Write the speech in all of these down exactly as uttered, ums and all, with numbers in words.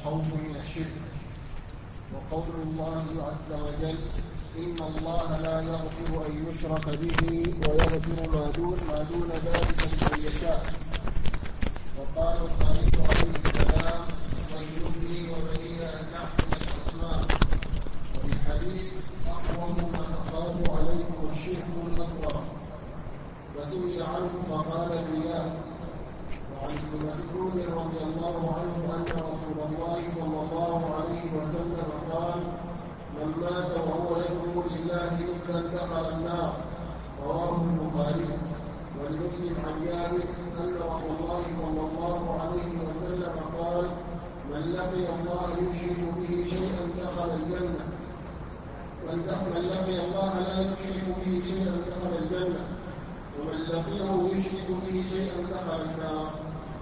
الخوف من الشرك. وقول الله عز وجل: إن الله لا يغفر أن يشرك به ويغفر ما دون, ما دون ذلك لمن يشاء. وقال الخليل عليه السلام: واجنبني وبني أن نعبد الأصنام. وفي الحديث: أحرم ما أخاف عليكم الشرك الأصغر. فسئل عنه فقال الرياء. وعن ابن مسعود رضي الله عنه أن رسول الله صلى الله عليه وسلم قال: من مات وهو يدعو لله ندا دخل النار. رواه البخاري. ولمسلم عن جابر أن رسول الله صلى الله عليه وسلم قال: من لقي الله يشرك به شيئا دخل الجنة. من لقي الله لا يشرك به شيئا دخل الجنة، ومن لقيه يشرك به شيئا دخل النار.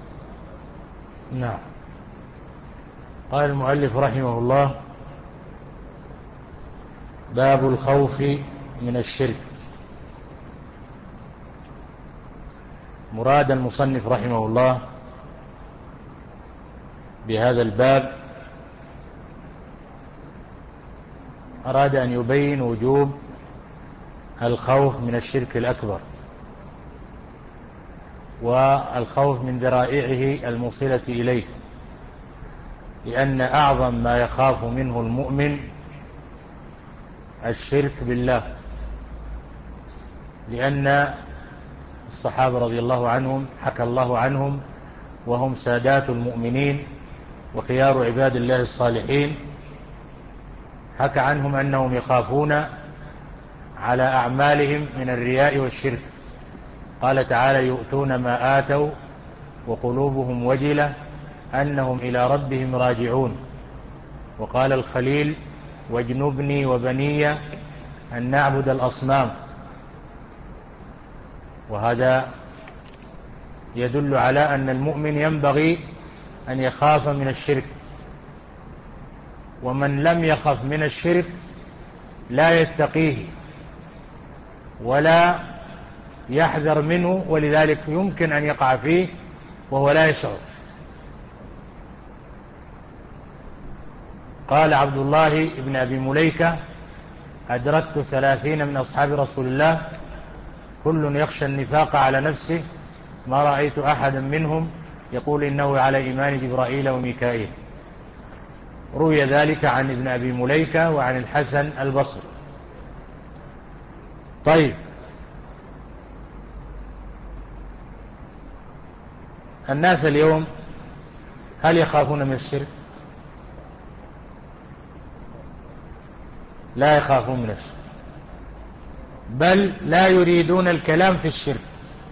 نعم. قال المؤلف رحمه الله: باب الخوف من الشرك. مراد المصنف رحمه الله بهذا الباب أراد أن يبين وجوب الخوف من الشرك الأكبر والخوف من ذرائعه الموصلة إليه، لأن أعظم ما يخاف منه المؤمن الشرك بالله، لأن الصحابة رضي الله عنهم حكى الله عنهم وهم سادات المؤمنين وخيار عباد الله الصالحين، حكى عنهم أنهم يخافون على أعمالهم من الرياء والشرك. قال تعالى: يؤتون ما آتوا وقلوبهم وجلة أنهم إلى ربهم راجعون. وقال الخليل: واجنبني وبني أن نعبد الأصنام. وهذا يدل على أن المؤمن ينبغي أن يخاف من الشرك، ومن لم يخف من الشرك لا يتقيه ولا يحذر منه، ولذلك يمكن أن يقع فيه وهو لا يشعر. قال عبد الله بن أبي مليكة: أدركت ثلاثين من أصحاب رسول الله كل يخشى النفاق على نفسه، ما رأيت أحدا منهم يقول إنه على إيمان جبرائيل وميكائيل. روي ذلك عن ابن أبي مليكة وعن الحسن البصري. طيب، الناس اليوم هل يخافون من الشرك؟ لا يخافون من الشرك، بل لا يريدون الكلام في الشرك.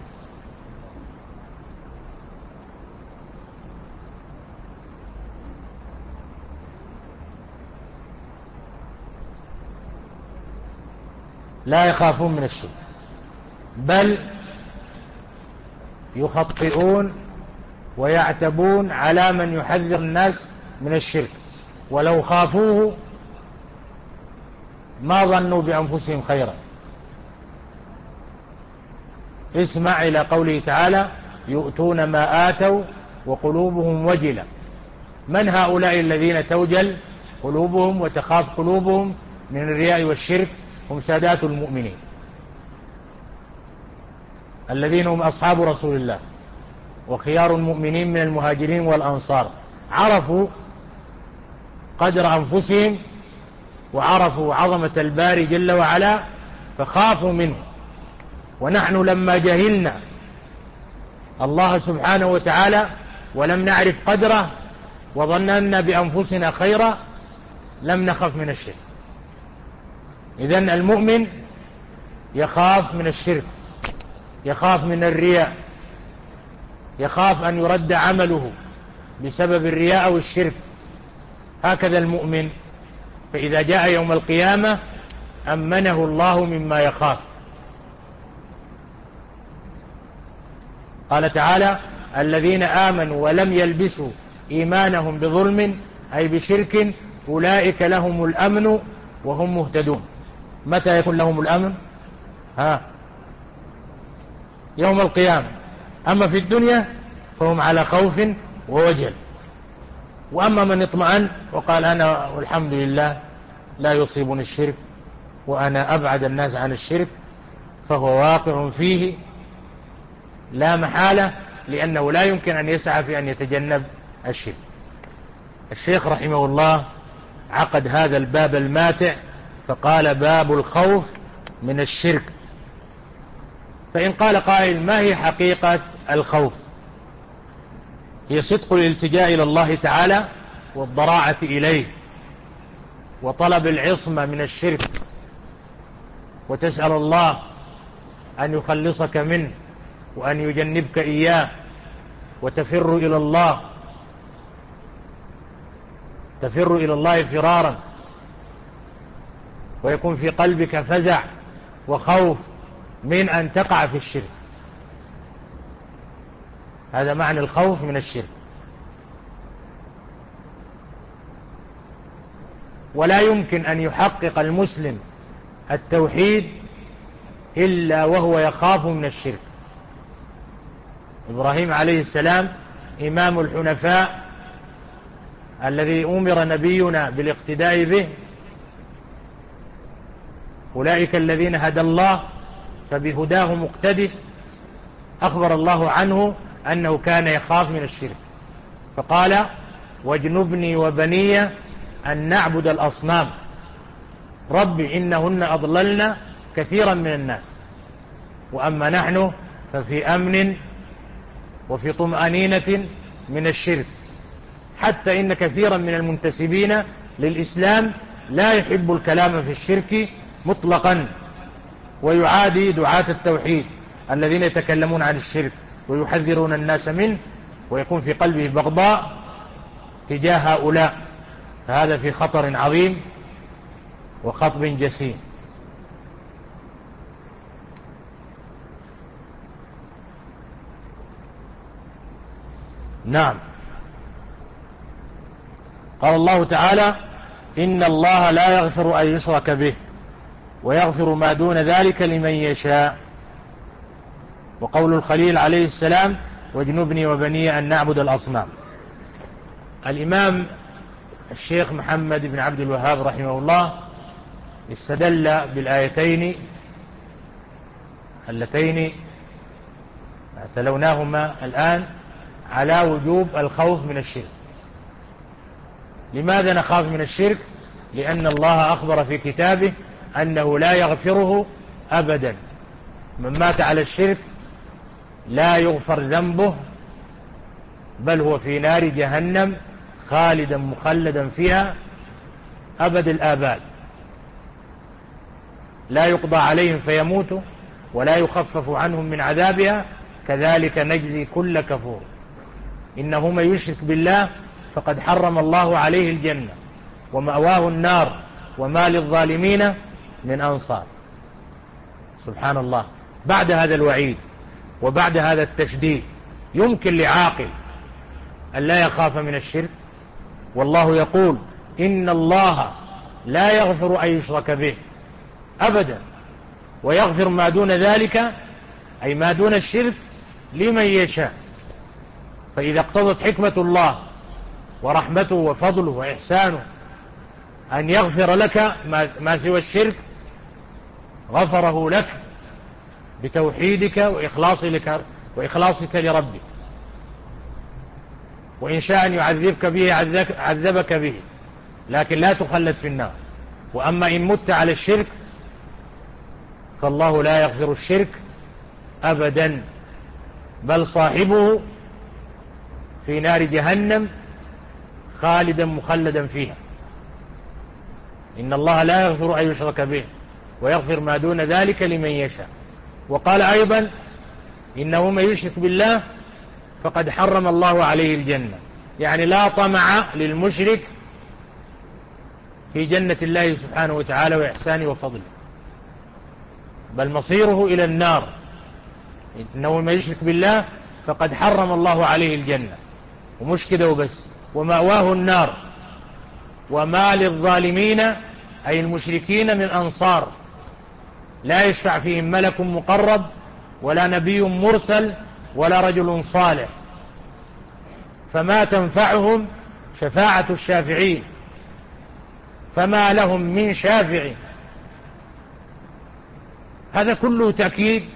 لا يخافون من الشرك، بل يخطئون ويعتبون على من يحذر الناس من الشرك، ولو خافوه ما ظنوا بأنفسهم خيرا. اسمع إلى قوله تعالى: يؤتون ما آتوا وقلوبهم وجلة. من هؤلاء الذين توجل قلوبهم وتخاف قلوبهم من الرياء والشرك؟ هم سادات المؤمنين الذين هم أصحاب رسول الله وخيار المؤمنين من المهاجرين والأنصار. عرفوا قدر أنفسهم وعرفوا عظمة الباري جل وعلا فخافوا منه. ونحن لما جهلنا الله سبحانه وتعالى ولم نعرف قدره وظننا بأنفسنا خيرا لم نخف من الشرك. إذن المؤمن يخاف من الشرك، يخاف من الرياء، يخاف أن يرد عمله بسبب الرياء والشرك. هكذا المؤمن، فإذا جاء يوم القيامة أمنه الله مما يخاف. قال تعالى: الذين آمنوا ولم يلبسوا إيمانهم بظلم أي بشرك أولئك لهم الأمن وهم مهتدون. متى يكون لهم الأمن؟ ها يوم القيامة. أما في الدنيا فهم على خوف ووجل. وأما من اطمأن وقال أنا والحمد لله لا يصيبني الشرك وأنا أبعد الناس عن الشرك، فهو واقع فيه لا محالة، لأنه لا يمكن أن يسعى في أن يتجنب الشرك. الشيخ رحمه الله عقد هذا الباب الماتع فقال: باب الخوف من الشرك. فإن قال قائل: ما هي حقيقة الخوف؟ هي صدق الالتجاء إلى الله تعالى والضراعة إليه وطلب العصمة من الشرك، وتسأل الله أن يخلصك منه وأن يجنبك إياه، وتفر إلى الله تفر إلى الله فرارا، ويكون في قلبك فزع وخوف من أن تقع في الشرك. هذا معنى الخوف من الشرك. ولا يمكن أن يحقق المسلم التوحيد إلا وهو يخاف من الشرك. إبراهيم عليه السلام إمام الحنفاء الذي أمر نبينا بالاقتداء به، أولئك الذين هدى الله فبهداه مقتده، أخبر الله عنه أنه كان يخاف من الشرك، فقال: واجنبني وبني أن نعبد الأصنام رب إنهن أضللن كثيرا من الناس، وأما نحن ففي أمن وفي طمأنينة من الشرك، حتى إن كثيرا من المنتسبين للإسلام لا يحب الكلام في الشرك مطلقا، ويعادي دعاة التوحيد الذين يتكلمون عن الشرك ويحذرون الناس منه، ويكون في قلبه بغضاء تجاه هؤلاء، فهذا في خطر عظيم وخطب جسيم. نعم، قال الله تعالى: إن الله لا يغفر أن يشرك به ويغفر ما دون ذلك لمن يشاء. وقول الخليل عليه السلام: واجنبني وبني أن نعبد الأصنام. الإمام الشيخ محمد بن عبد الوهاب رحمه الله استدل بالآيتين اللتين تلوناهما الآن على وجوب الخوف من الشرك. لماذا نخاف من الشرك؟ لأن الله أخبر في كتابه أنه لا يغفره أبدا. من مات على الشرك لا يغفر ذنبه، بل هو في نار جهنم خالدا مخلدا فيها أبد الآباد، لا يقضى عليهم فيموتوا ولا يخفف عنهم من عذابها، كذلك نجزي كل كفور. إنه من يشرك بالله فقد حرم الله عليه الجنة ومأواه النار وما للظالمين من أنصار. سبحان الله. بعد هذا الوعيد وبعد هذا التشديد يمكن لعاقل أن لا يخاف من الشرك؟ والله يقول: إن الله لا يغفر أن يشرك به أبدا ويغفر ما دون ذلك، أي ما دون الشرك، لمن يشاء. فإذا اقتضت حكمة الله ورحمته وفضله وإحسانه أن يغفر لك ما سوى الشرك، غفره لك بتوحيدك وإخلاصك, وإخلاصك لربك. وإن شاء أن يعذبك به عذبك به، لكن لا تخلد في النار. وأما إن مت على الشرك فالله لا يغفر الشرك أبدا، بل صاحبه في نار جهنم خالدا مخلدا فيها. إن الله لا يغفر أن يشرك به ويغفر ما دون ذلك لمن يشاء. وقال أيضا: إنه من يشرك بالله فقد حرم الله عليه الجنة، يعني لا طمع للمشرك في جنة الله سبحانه وتعالى وإحسانه وفضله، بل مصيره إلى النار. إنه من يشرك بالله فقد حرم الله عليه الجنة، ومش كده وبس، ومأواه النار وما للظالمين أي المشركين من أنصار، لا يشفع فيهم ملك مقرب ولا نبي مرسل ولا رجل صالح، فما تنفعهم شفاعة الشافعين، فما لهم من شافع. هذا كله تأكيد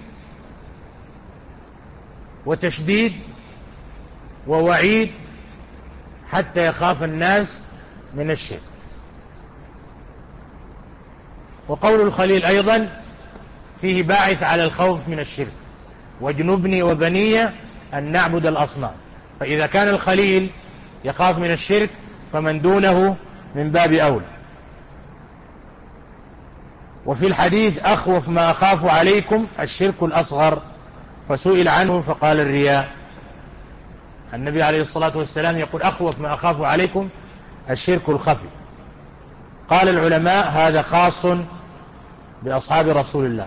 وتشديد ووعيد حتى يخاف الناس من الشرك. وقول الخليل أيضا فيه باعث على الخوف من الشرك: واجنبني وبني أن نعبد الأصنام. فإذا كان الخليل يخاف من الشرك فمن دونه من باب أولى. وفي الحديث: أخوف ما أخاف عليكم الشرك الأصغر، فسئل عنه فقال: الرياء. النبي عليه الصلاة والسلام يقول: أخوف ما أخاف عليكم الشرك الخفي. قال العلماء: هذا خاص بأصحاب رسول الله.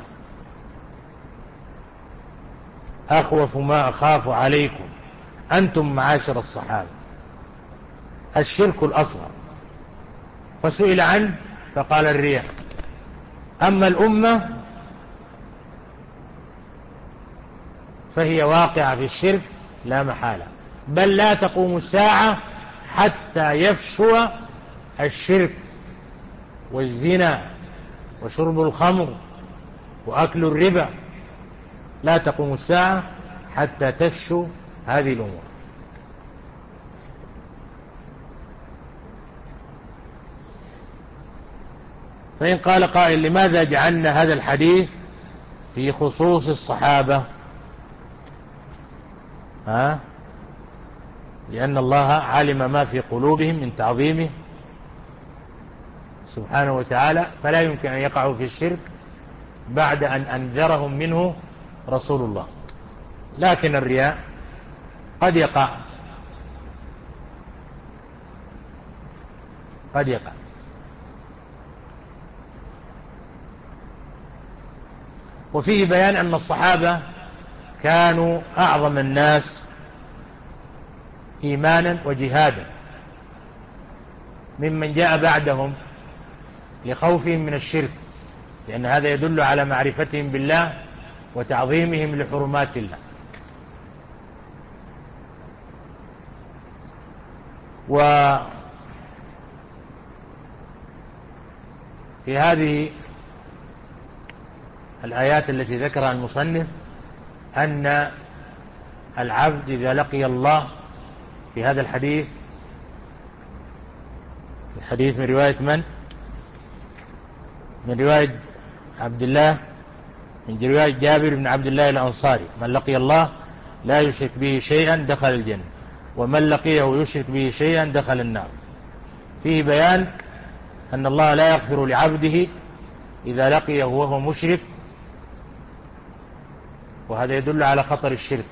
أخوف ما أخاف عليكم أنتم معاشر الصحابة الشرك الأصغر، فسئل عنه فقال: الرياء. أما الأمة فهي واقعة في الشرك لا محالة، بل لا تقوم الساعة حتى يفشو الشرك والزنا وشرب الخمر وأكل الربا. لا تقوم الساعة حتى تفشو هذه الأمور. فإن قال قائل: لماذا جعلنا هذا الحديث في خصوص الصحابة؟ ها؟ لأن الله علم ما في قلوبهم من تعظيمه سبحانه وتعالى، فلا يمكن أن يقعوا في الشرك بعد أن أنذرهم منه رسول الله. لكن الرياء قد يقع قد يقع وفيه بيان أن الصحابة كانوا أعظم الناس إيمانا وجهادا ممن جاء بعدهم لخوفهم من الشرك، لأن هذا يدل على معرفتهم بالله وتعظيمهم لحرمات الله. وفي هذه الآيات التي ذكرها المصنف أن العبد إذا لقي الله في هذا الحديث، الحديث من رواية من؟ من رواية عبد الله من رواية جابر بن عبد الله الأنصاري: من لقي الله لا يشرك به شيئا دخل الجنة، ومن لقيه يشرك به شيئا دخل النار. فيه بيان أن الله لا يغفر لعبده إذا لقيه وهو مشرك، وهذا يدل على خطر الشرك،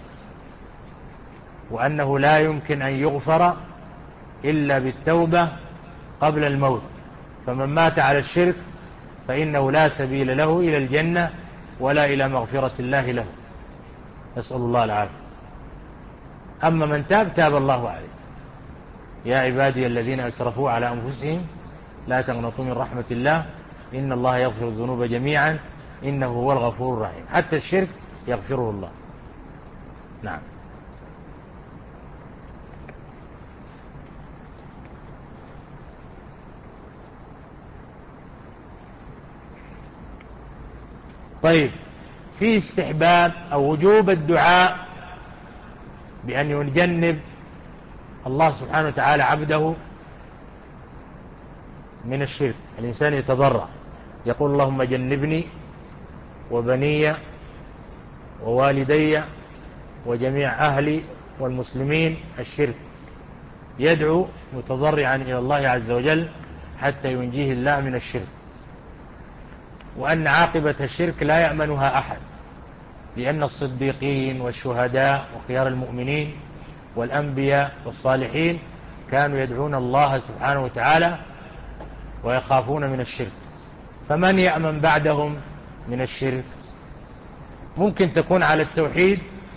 وأنه لا يمكن أن يغفر إلا بالتوبة قبل الموت. فمن مات على الشرك فإنه لا سبيل له إلى الجنة ولا إلى مغفرة الله له، نسأل الله العافية. أما من تاب تاب الله عليه. يا عبادي الذين أسرفوا على أنفسهم لا تقنطوا من رحمة الله إن الله يغفر الذنوب جميعا إنه هو الغفور الرحيم. حتى الشرك يغفره الله. نعم. طيب، في استحباب أو وجوب الدعاء بأن يجنب الله سبحانه وتعالى عبده من الشرك. الإنسان يتضرع يقول: اللهم جنبني وبني ووالدي وجميع أهلي والمسلمين الشرك. يدعو متضرعا إلى الله عز وجل حتى ينجيه الله من الشرك، وأن عاقبة الشرك لا يأمنها أحد، لأن الصديقين والشهداء وخيار المؤمنين والأنبياء والصالحين كانوا يدعون الله سبحانه وتعالى ويخافون من الشرك. فمن يأمن بعدهم من الشرك؟ ممكن تكون على التوحيد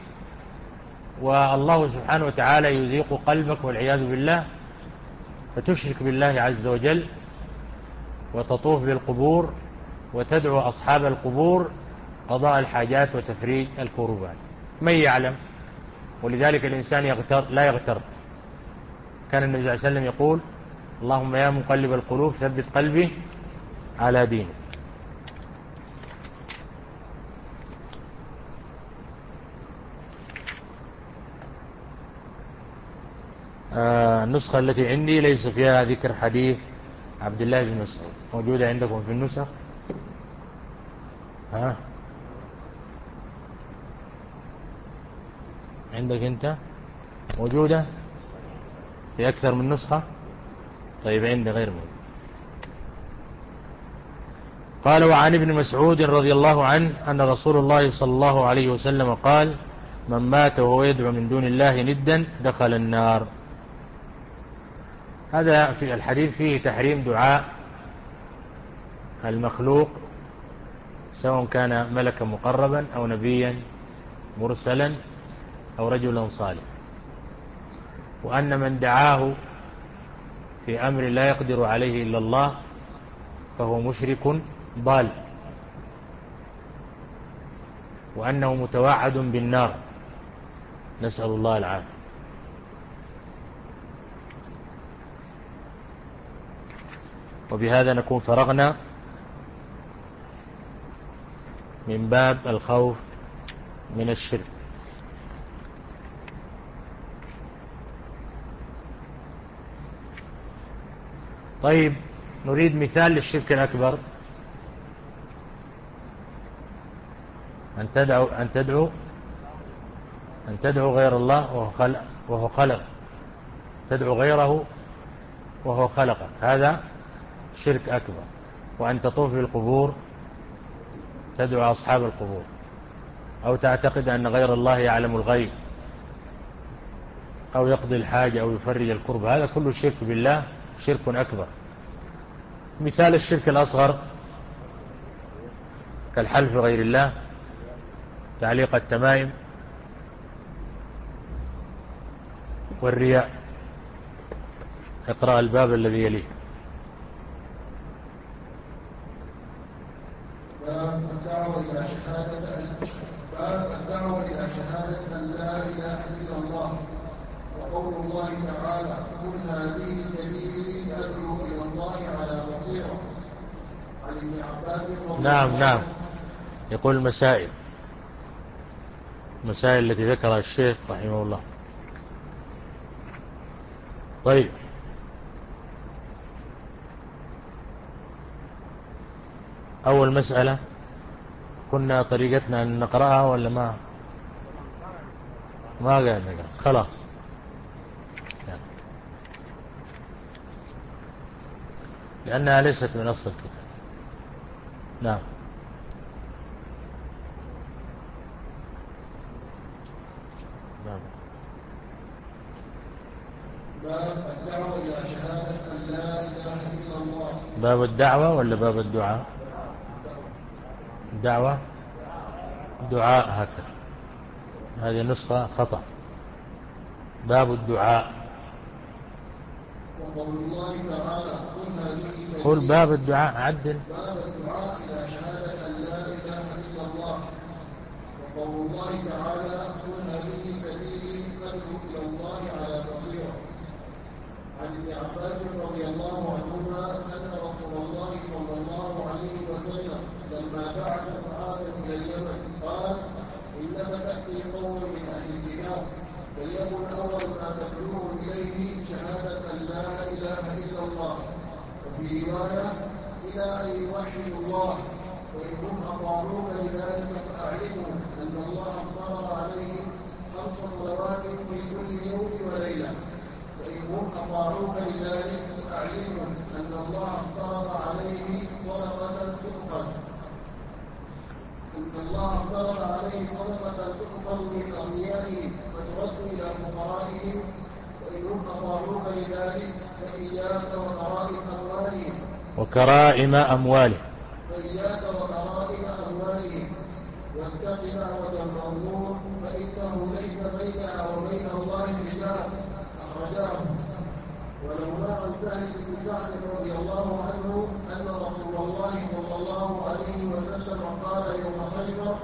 والله سبحانه وتعالى يزيق قلبك والعياذ بالله، فتشرك بالله عز وجل وتطوف بالقبور وتدعو أصحاب القبور قضاء الحاجات وتفريج الكروبات. من يعلم؟ ولذلك الإنسان يغتر لا يغتر كان النبي صلى الله عليه وسلم يقول اللهم يا مقلب القلوب ثبت قلبي على دينك. آه النسخة التي عندي ليس فيها ذكر حديث عبد الله بن مسعود. موجودة عندكم في النسخ؟ ها عندك أنت موجودة في أكثر من نسخة؟ طيب عندي غير موجود. قال وعن ابن مسعود رضي الله عنه أن رسول الله صلى الله عليه وسلم قال من مات وهو يدعو من دون الله ندا دخل النار. هذا في الحديث فيه تحريم دعاء المخلوق سواء كان ملكا مقربا أو نبيا مرسلا أو رجلا صالح، وأن من دعاه في أمر لا يقدر عليه إلا الله فهو مشرك ضال، وأنه متوعد بالنار، نسأل الله العافية. وبهذا نكون فرغنا من باب الخوف من الشرك. طيب نريد مثال للشرك الأكبر. أن تدعو أن تدعو أن تدعو غير الله وهو خلق وهو خلق تدعو غيره وهو خلقك، هذا شرك أكبر. وأن تطوف بالقبور تدعو أصحاب القبور، أو تعتقد أن غير الله يعلم الغيب أو يقضي الحاجة أو يفرج الكرب، هذا كله شرك بالله، شرك أكبر. مثال الشرك الأصغر كالحلف غير الله، تعليق التمائم، والرياء. اقرأ الباب الذي يليه. باب الدعوة إلى شهادة باب الدعوة إلى شهادة أن لا إله إلا الله، وقول الله تعالى قل هذه سبيلي أدعو إلى الله على بصيرة. عن ابن عباس رضي نعم الله نعم يقول المسائل المسائل التي ذكرها الشيخ رحمه الله. طيب أول مسألة كنا طريقتنا أن نقرأها ولا ما ما قاعد نقرأ خلاص يعني. لأنها ليست من أصل الكتاب. نعم نعم باب الدعوة إلى شهادة أن لا إله إلا الله. باب الدعوة ولا باب الدعاء؟ الدعوة دعاء، هكذا هذه نسخة خطأ. باب الدعاء. وقول الله تعالى قل هذه سبيلي. قل باب الدعاء، عدل. باب الدعاء إلى شهادة أن لا إله إلا الله. وقول الله تعالى قل هذه سبيلي أدعو إلى الله على بصيرة. عن ابن عباس رضي الله عنهما أن رسول الله صلى الله عليه وسلم لما بعث معاذا إلى اليمن قال إنك تأتي قوم من أهل الكتاب فليكن أول ما تدعوهم إليه شهادة أن لا إله إلا الله، وفي رواية إلى أن يوحدوا الله، وإنهم أطاعوك لذلك فأعلمهم أن الله افترض عليهم خمس صلوات في كل يوم وليلة، وإنهم أطاعوك لذلك فأعلمهم أن الله افترض عليه صدقة تؤخذ أن الله افترض عليه صدقة تؤخذ من أغنيائهم فترد إلى فقرائهم، وإنهم أطاعوك لذلك فإياك وكرائم أموالهم وكرائم أموالهم فإياك وكرائم أموالهم واتق دعوة المظلوم فإنه ليس بينها وبين الله حجاب. أخرجاه. ولهما عن سهل بن سعد رضي الله عنه أن رسول الله صلى الله عليه وسلم قال يوم خيبر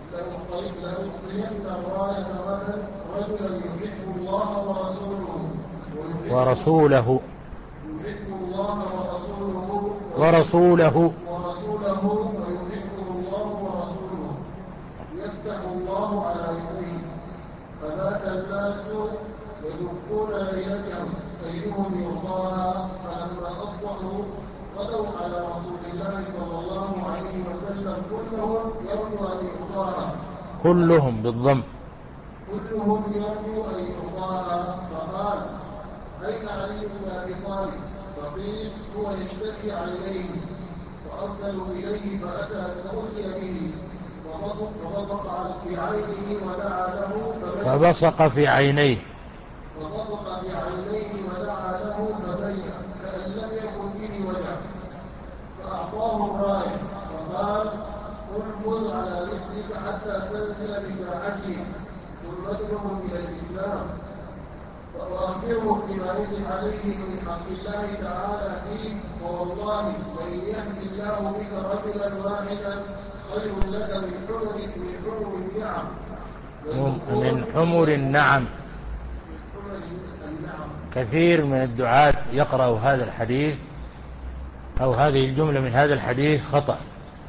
لأعطين الراية غدا رجلا يحب الله ورسوله ورسوله يحب الله ورسوله ورسوله ورسوله ويحبه الله ورسوله يفتح الله على يديه فبات الناس يدقون ليلتهم أيهم يرضاها فلما أصبحوا غدوا على رسول الله صلى الله عليه وسلم كلهم يرجو أن يرضاها كلهم بالضم كلهم يرجو أن يرضاها فقال أين علي بن أبي طالب؟ فقيل هو يشتكي عينيه فأرسلوا إليه فأتى فأتي به فبصق فبصق في عينه ودعا له فبصق في عينيه فبصق في عينيه ودعا له فبرئ كأن لم يكن به وجع فأعطاه الراية فقال انبذ على رسلك حتى تنزل بساعتهم ثم ادعهم إلى الإسلام وأخبرهم بما يجب عليهم من حق الله تعالى فيه ووالله لئن يهدي الله بك رجلا واحدا خير لك من حمر من حمر النعم من حمر النعم. كثير من الدعاة يقرأ هذا الحديث أو هذه الجملة من هذا الحديث خطأ،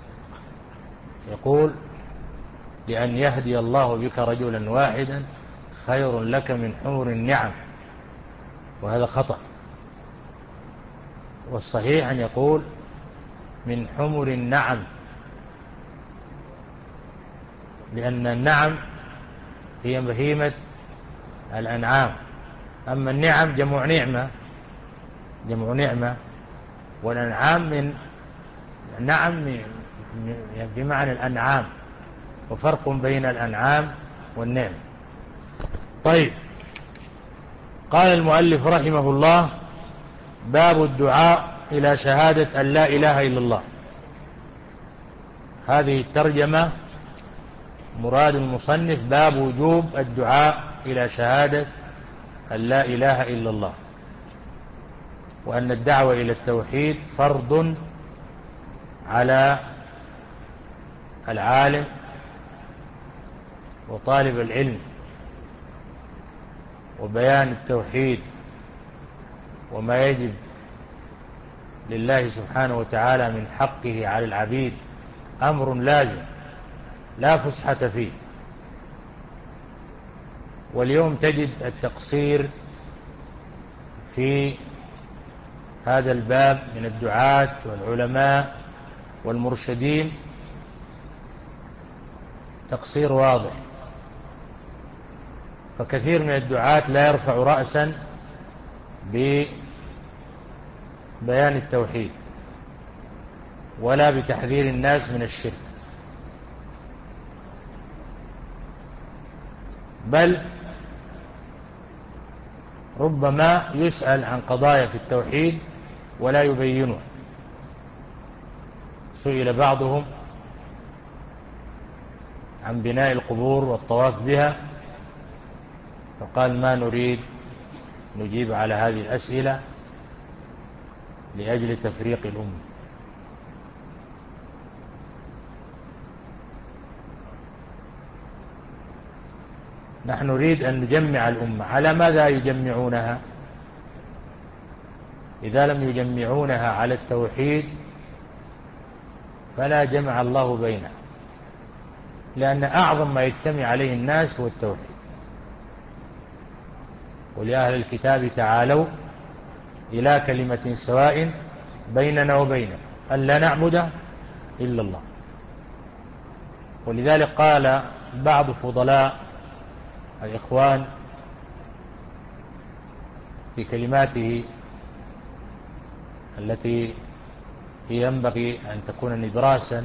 يقول لأن يهدي الله بك رجلا واحدا خير لك من حمر النعم، وهذا خطأ. والصحيح أن يقول من حمر النعم، لأن النعم هي بهيمة الأنعام، أما النعم جمع نعمة جمع نعمة والأنعام من نعم بمعنى الأنعام، وفرق بين الأنعام والنعم. طيب، قال المؤلف رحمه الله: باب الدعاء إلى شهادة أن لا إله إلا الله. هذه الترجمة مراد المصنف باب وجوب الدعاء إلى شهادة أن لا إله إلا الله، وأن الدعوة إلى التوحيد فرض على العالم وطالب العلم، وبيان التوحيد وما يجب لله سبحانه وتعالى من حقه على العبيد أمر لازم لا فسحة فيه. واليوم تجد التقصير في هذا الباب من الدعاة والعلماء والمرشدين تقصير واضح، فكثير من الدعاة لا يرفع رأسا ببيان التوحيد ولا بتحذير الناس من الشرك، بل ربما يسأل عن قضايا في التوحيد ولا يبينه. سئل بعضهم عن بناء القبور والطواف بها فقال: ما نريد نجيب على هذه الأسئلة لأجل تفريق الأمة. نحن نريد أن نجمع الأمة. على ماذا يجمعونها؟ إذا لم يجمعونها على التوحيد فلا جمع الله بينها، لأن أعظم ما يجتمع عليه الناس هو التوحيد. ولأهل الكتاب تعالوا إلى كلمة سواء بيننا وبينكم ألا نعبد إلا الله. ولذلك قال بعض فضلاء الإخوان في كلماته التي ينبغي أن تكون نبراسا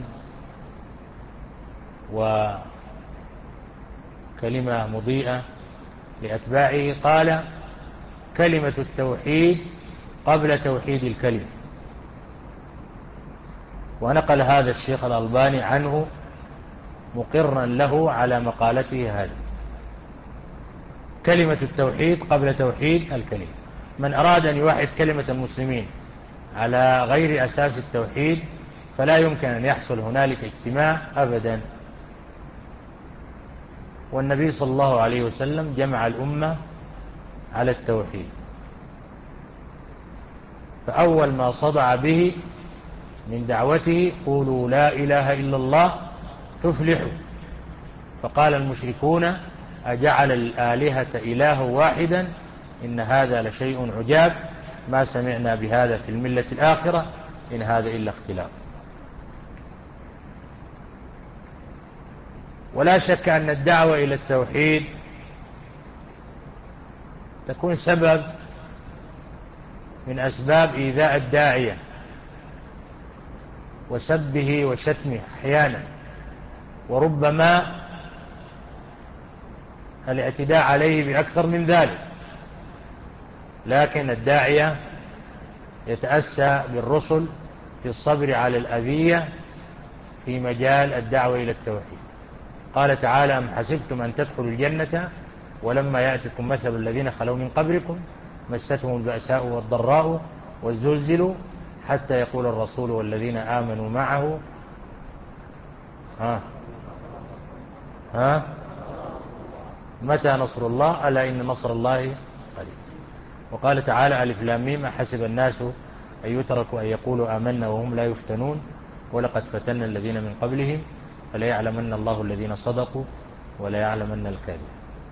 وكلمة مضيئة لأتباعه، قال: كلمة التوحيد قبل توحيد الكلمة. ونقل هذا الشيخ الألباني عنه مقرا له على مقالته هذه: كلمة التوحيد قبل توحيد الكلمة. من أراد أن يوحد كلمة المسلمين على غير أساس التوحيد فلا يمكن أن يحصل هنالك اجتماع أبدا. والنبي صلى الله عليه وسلم جمع الأمة على التوحيد، فأول ما صدع به من دعوته قولوا لا إله إلا الله تفلحوا. فقال المشركون أجعل الآلهة إله واحدا إن هذا لشيء عجاب ما سمعنا بهذا في الملة الآخرة إن هذا إلا اختلاف. ولا شك أن الدعوة إلى التوحيد تكون سبب من أسباب إيذاء الداعية وسبه وشتمه أحيانا، وربما الاعتداء عليه بأكثر من ذلك. لكن الداعية يتأسى بالرسل في الصبر على الأذية في مجال الدعوة إلى التوحيد. قال تعالى أم حسبتم أن تدخلوا الجنة ولما يأتكم مثل الذين خلوا من قبلكم مستهم البأساء والضراء والزلزلوا حتى يقول الرسول والذين آمنوا معه ها ها متى نصر الله ألا إن نصر الله قريب. وقال تعالى ألف لام ميم أحسب الناس أن يتركوا أن يقولوا آمنا وهم لا يفتنون ولقد فتنا الذين من قبلهم فلا يعلمن الله الذين صدقوا ولا يعلمن الكاذبين.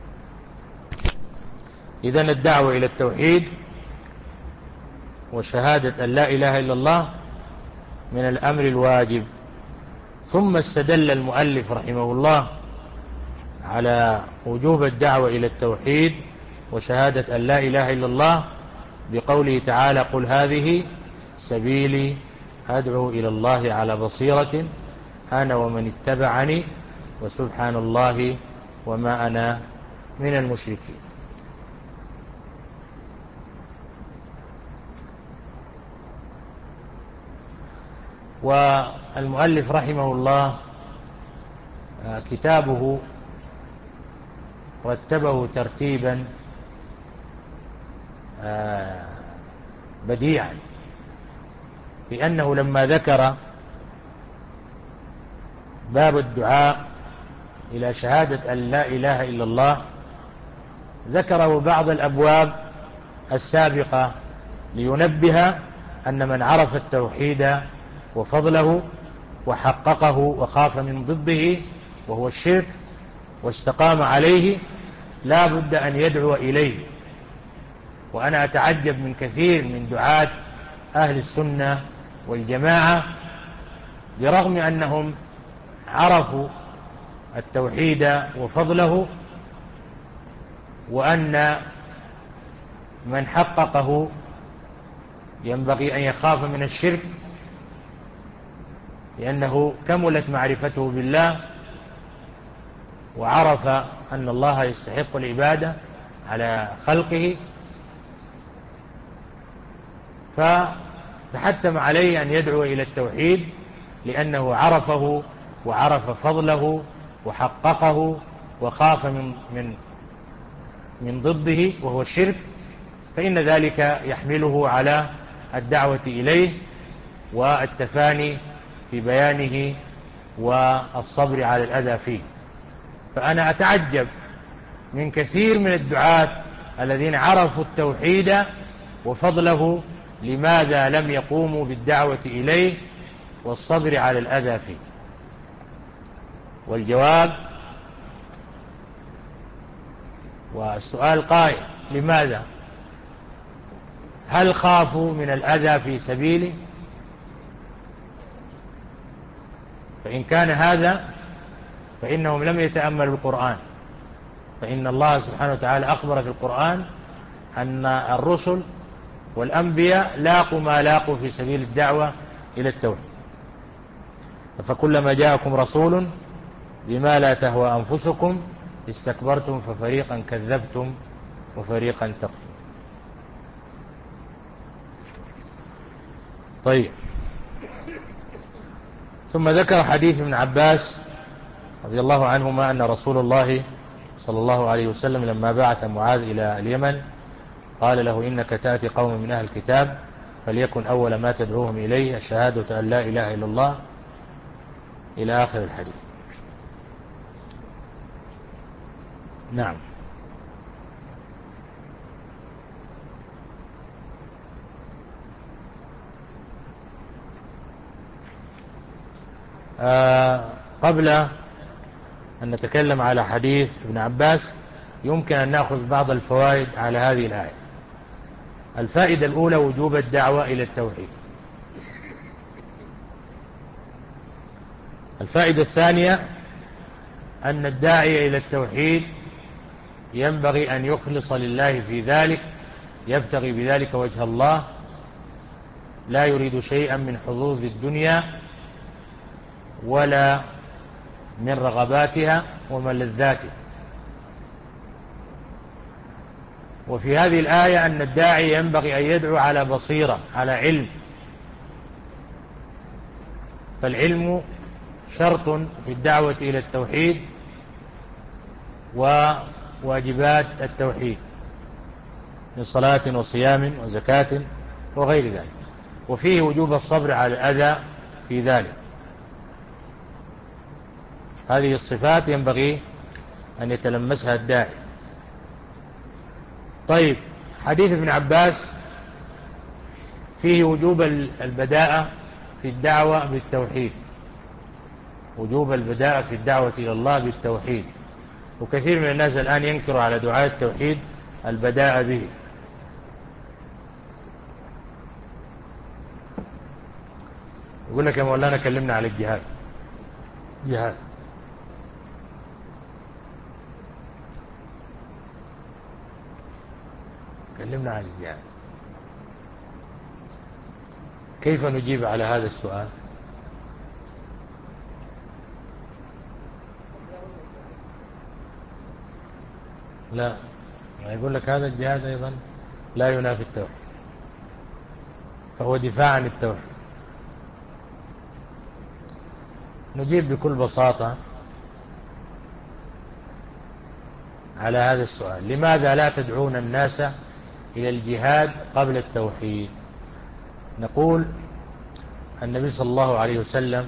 إذن الدعوة إلى التوحيد وشهادة أن لا إله إلا الله من الأمر الواجب. ثم استدل المؤلف رحمه الله على وجوب الدعوة إلى التوحيد وشهادة أن لا إله إلا الله بقوله تعالى قل هذه سبيلي أدعو إلى الله على بصيرة أنا ومن اتبعني وسبحان الله وما أنا من المشركين. والمؤلف رحمه الله كتابه رتبه ترتيبا بديعا، لأنه لما ذكر باب الدعاء إلى شهادة أن لا إله إلا الله ذكره بعض الأبواب السابقة لينبه أن من عرف التوحيد وفضله وحققه وخاف من ضده وهو الشرك واستقام عليه لا بد أن يدعو إليه. وأنا أتعجب من كثير من دعاة أهل السنة والجماعة برغم أنهم عرفوا التوحيد وفضله وأن من حققه ينبغي أن يخاف من الشرك لأنه كملت معرفته بالله وعرف أن الله يستحق العبادة على خلقه، فتحتم عليه أن يدعو إلى التوحيد لأنه عرفه وعرف فضله وحققه وخاف من من من ضده وهو الشرك، فإن ذلك يحمله على الدعوة إليه والتفاني في بيانه والصبر على الأذى فيه. فأنا أتعجب من كثير من الدعاة الذين عرفوا التوحيد وفضله لماذا لم يقوموا بالدعوة إليه والصبر على الأذى فيه. والجواب والسؤال قائم لماذا؟ هل خافوا من الأذى في سبيله؟ فإن كان هذا فإنهم لم يتأملوا القرآن، فإن الله سبحانه وتعالى أخبر في القرآن أن الرسل والأنبياء لاقوا ما لاقوا في سبيل الدعوة إلى التوحيد. فكلما جاءكم رسول بما لا تهوى أنفسكم استكبرتم ففريقا كذبتم وفريقا تقتلون. طيب، ثم ذكر حديث ابن عباس رضي الله عنهما أن رسول الله صلى الله عليه وسلم لما بعث معاذ إلى اليمن قال له إنك تأتي قوم من أهل الكتاب فليكن أول ما تدعوهم إليه الشهادة أن لا إله إلا الله إلى آخر الحديث. نعم. آه قبل أن نتكلم على حديث ابن عباس يمكن أن نأخذ بعض الفوائد على هذه الآية. الفائدة الأولى وجوب الدعوة إلى التوحيد. الفائدة الثانية أن الداعي إلى التوحيد ينبغي أن يخلص لله في ذلك، يبتغي بذلك وجه الله، لا يريد شيئا من حظوظ الدنيا ولا من رغباتها وملذاتها. وفي هذه الآية أن الداعي ينبغي أن يدعو على بصيرة، على علم، فالعلم شرط في الدعوة إلى التوحيد وواجبات التوحيد من صلاة وصيام وزكاة وغير ذلك، وفيه وجوب الصبر على الأذى في ذلك. هذه الصفات ينبغي أن يتلمسها الداعي. طيب، حديث ابن عباس فيه وجوب البداءة في الدعوة بالتوحيد، وجوب البداءة في الدعوة إلى الله بالتوحيد، وكثير من الناس الآن ينكر على دعاء التوحيد البداءة به. يقول لك يا مولانا كلمنا على الجهاد. جهاد كلمنا عن الجهاد. كيف نجيب على هذا السؤال؟ لا، يقول لك هذا الجهاد أيضا لا ينافي التوحيد، فهو دفاع عن التوحيد. نجيب بكل بساطة على هذا السؤال: لماذا لا تدعون الناس إلى الجهاد قبل التوحيد؟ نقول النبي صلى الله عليه وسلم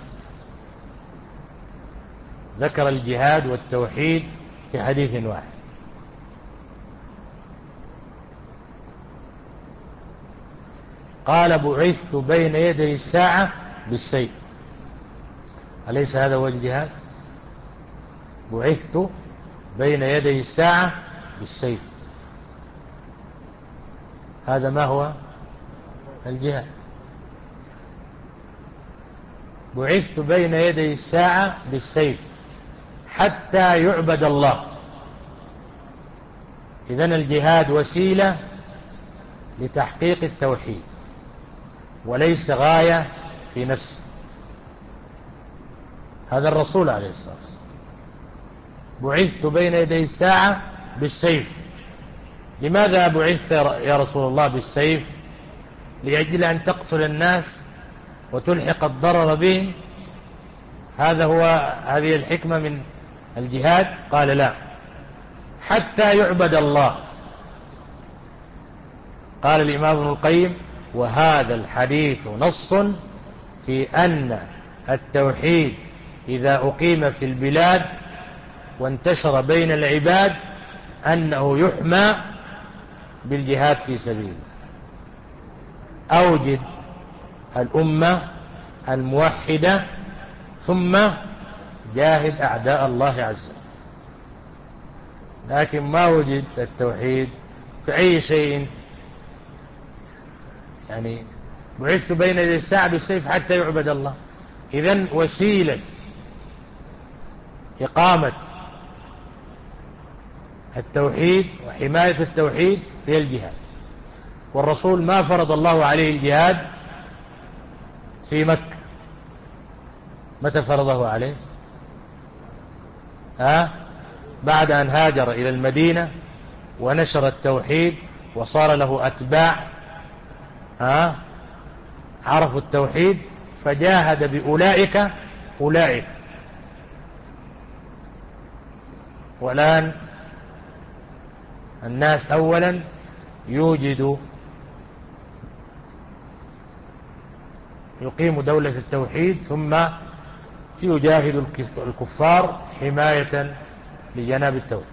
ذكر الجهاد والتوحيد في حديث واحد، قال: بعثت بين يدي الساعة بالسيف. أليس هذا هو الجهاد؟ بعثت بين يدي الساعة بالسيف، هذا ما هو الجهاد. بعثت بين يدي الساعة بالسيف حتى يعبد الله. إذن الجهاد وسيلة لتحقيق التوحيد وليس غاية في نفسه. هذا الرسول عليه الصلاة والسلام: بعثت بين يدي الساعة بالسيف. لماذا بعثت يا رسول الله بالسيف؟ لأجل أن تقتل الناس وتلحق الضرر بهم؟ هذا هو هذه الحكمة من الجهاد؟ قال: لا، حتى يعبد الله. قال الإمام ابن القيم: وهذا الحديث نص في أن التوحيد إذا أقيم في البلاد وانتشر بين العباد أنه يحمى بالجهاد في سبيل الله. أوجد الأمة الموحدة ثم جاهد أعداء الله عز وجل. لكن ما وجد التوحيد في أي شيء. يعني بعثت بين يدي الساعة بالسيف حتى يعبد الله. إذن وسيلة إقامة التوحيد وحماية التوحيد هي الجهاد، والرسول ما فرض الله عليه الجهاد في مكة. متى فرضه عليه؟ ها؟ بعد أن هاجر إلى المدينة ونشر التوحيد وصار له أتباع ها؟ عرفوا التوحيد فجاهد بأولئك أولئك. والآن الناس أولا يوجد يقيم دولة التوحيد ثم يجاهد الكفار حماية لجناب التوحيد.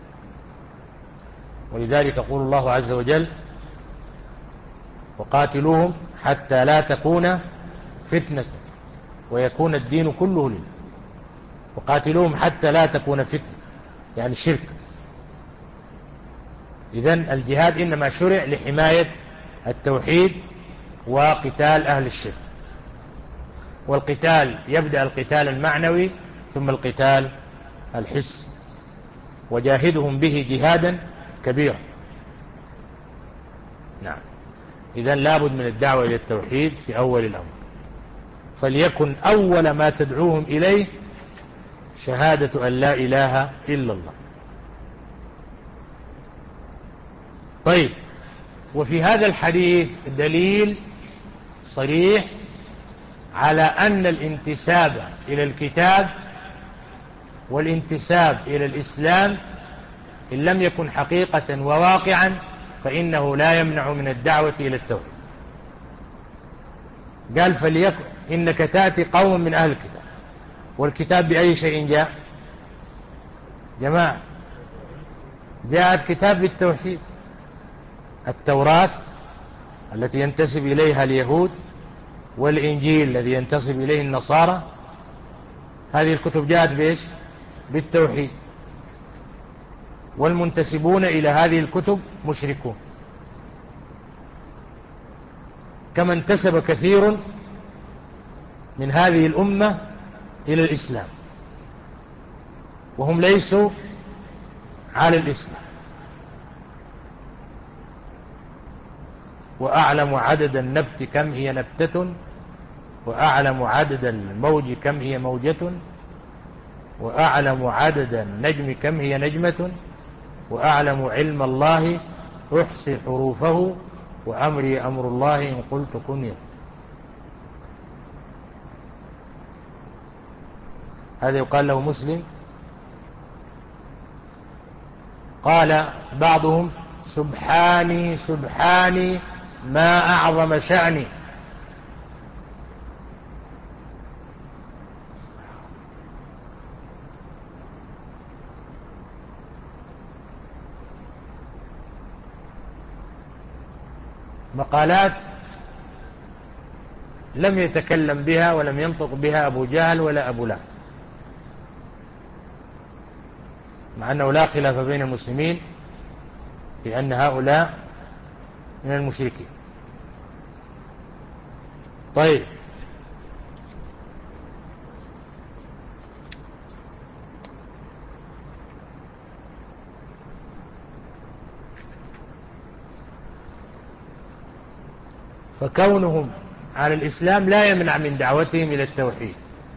ولذلك يقول الله عز وجل: وقاتلوهم حتى لا تكون فتنة ويكون الدين كله لله. وقاتلوهم حتى لا تكون فتنة، يعني شرك. إذن الجهاد إنما شرع لحماية التوحيد وقتال أهل الشرك. والقتال يبدأ القتال المعنوي ثم القتال الحسي، وجاهدهم به جهادا كبيرا. نعم. إذن لابد من الدعوة إلى التوحيد في أول الأمر، فليكن أول ما تدعوهم إليه شهادة أن لا إله إلا الله. طيب، وفي هذا الحديث دليل صريح على أن الانتساب إلى الكتاب والانتساب إلى الإسلام إن لم يكن حقيقة وواقعا فإنه لا يمنع من الدعوة إلى التوحيد. قال فليكن إنك تأتي قوم من أهل الكتاب، والكتاب بأي شيء جاء؟ جماعة، جاء الكتاب بالتوحيد. التوراة التي ينتسب إليها اليهود، والإنجيل الذي ينتسب إليه النصارى، هذه الكتب جاءت بإيش؟ بالتوحيد. والمنتسبون إلى هذه الكتب مشركون، كما انتسب كثير من هذه الأمة إلى الإسلام وهم ليسوا على الإسلام. وأعلم عدد النبت كم هي نبتة، وأعلم عدد الموج كم هي موجة، وأعلم عدد النجم كم هي نجمة، وأعلم علم الله أحصي حروفه، وأمري أمر الله إن قلت كن يكن. هذا يقال له مسلم. قال بعضهم سبحاني سبحاني ما أعظم شأني. مقالات لم يتكلم بها ولم ينطق بها أبو جهل ولا أبو لهب، مع أنه لا خلاف بين المسلمين في أن هؤلاء من المشركين. طيب، فكونهم على الإسلام لا يمنع من دعوتهم إلى التوحيد،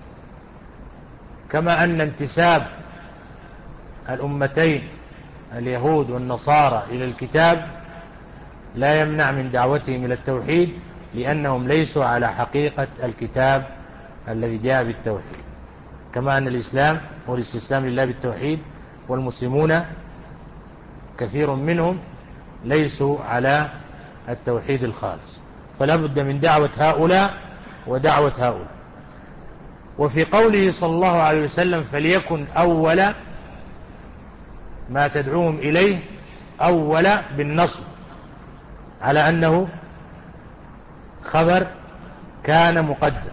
كما أن انتساب الأمتين اليهود والنصارى إلى الكتاب لا يمنع من دعوتهم إلى التوحيد، لأنهم ليسوا على حقيقة الكتاب الذي جاء بالتوحيد، كما أن الإسلام هو الاستسلام لله بالتوحيد، والمسلمون كثير منهم ليسوا على التوحيد الخالص. فلا بد من دعوة هؤلاء ودعوة هؤلاء. وفي قوله صلى الله عليه وسلم فليكن أول ما تدعوهم إليه، أول بالنصب على أنه خبر كان مقدر.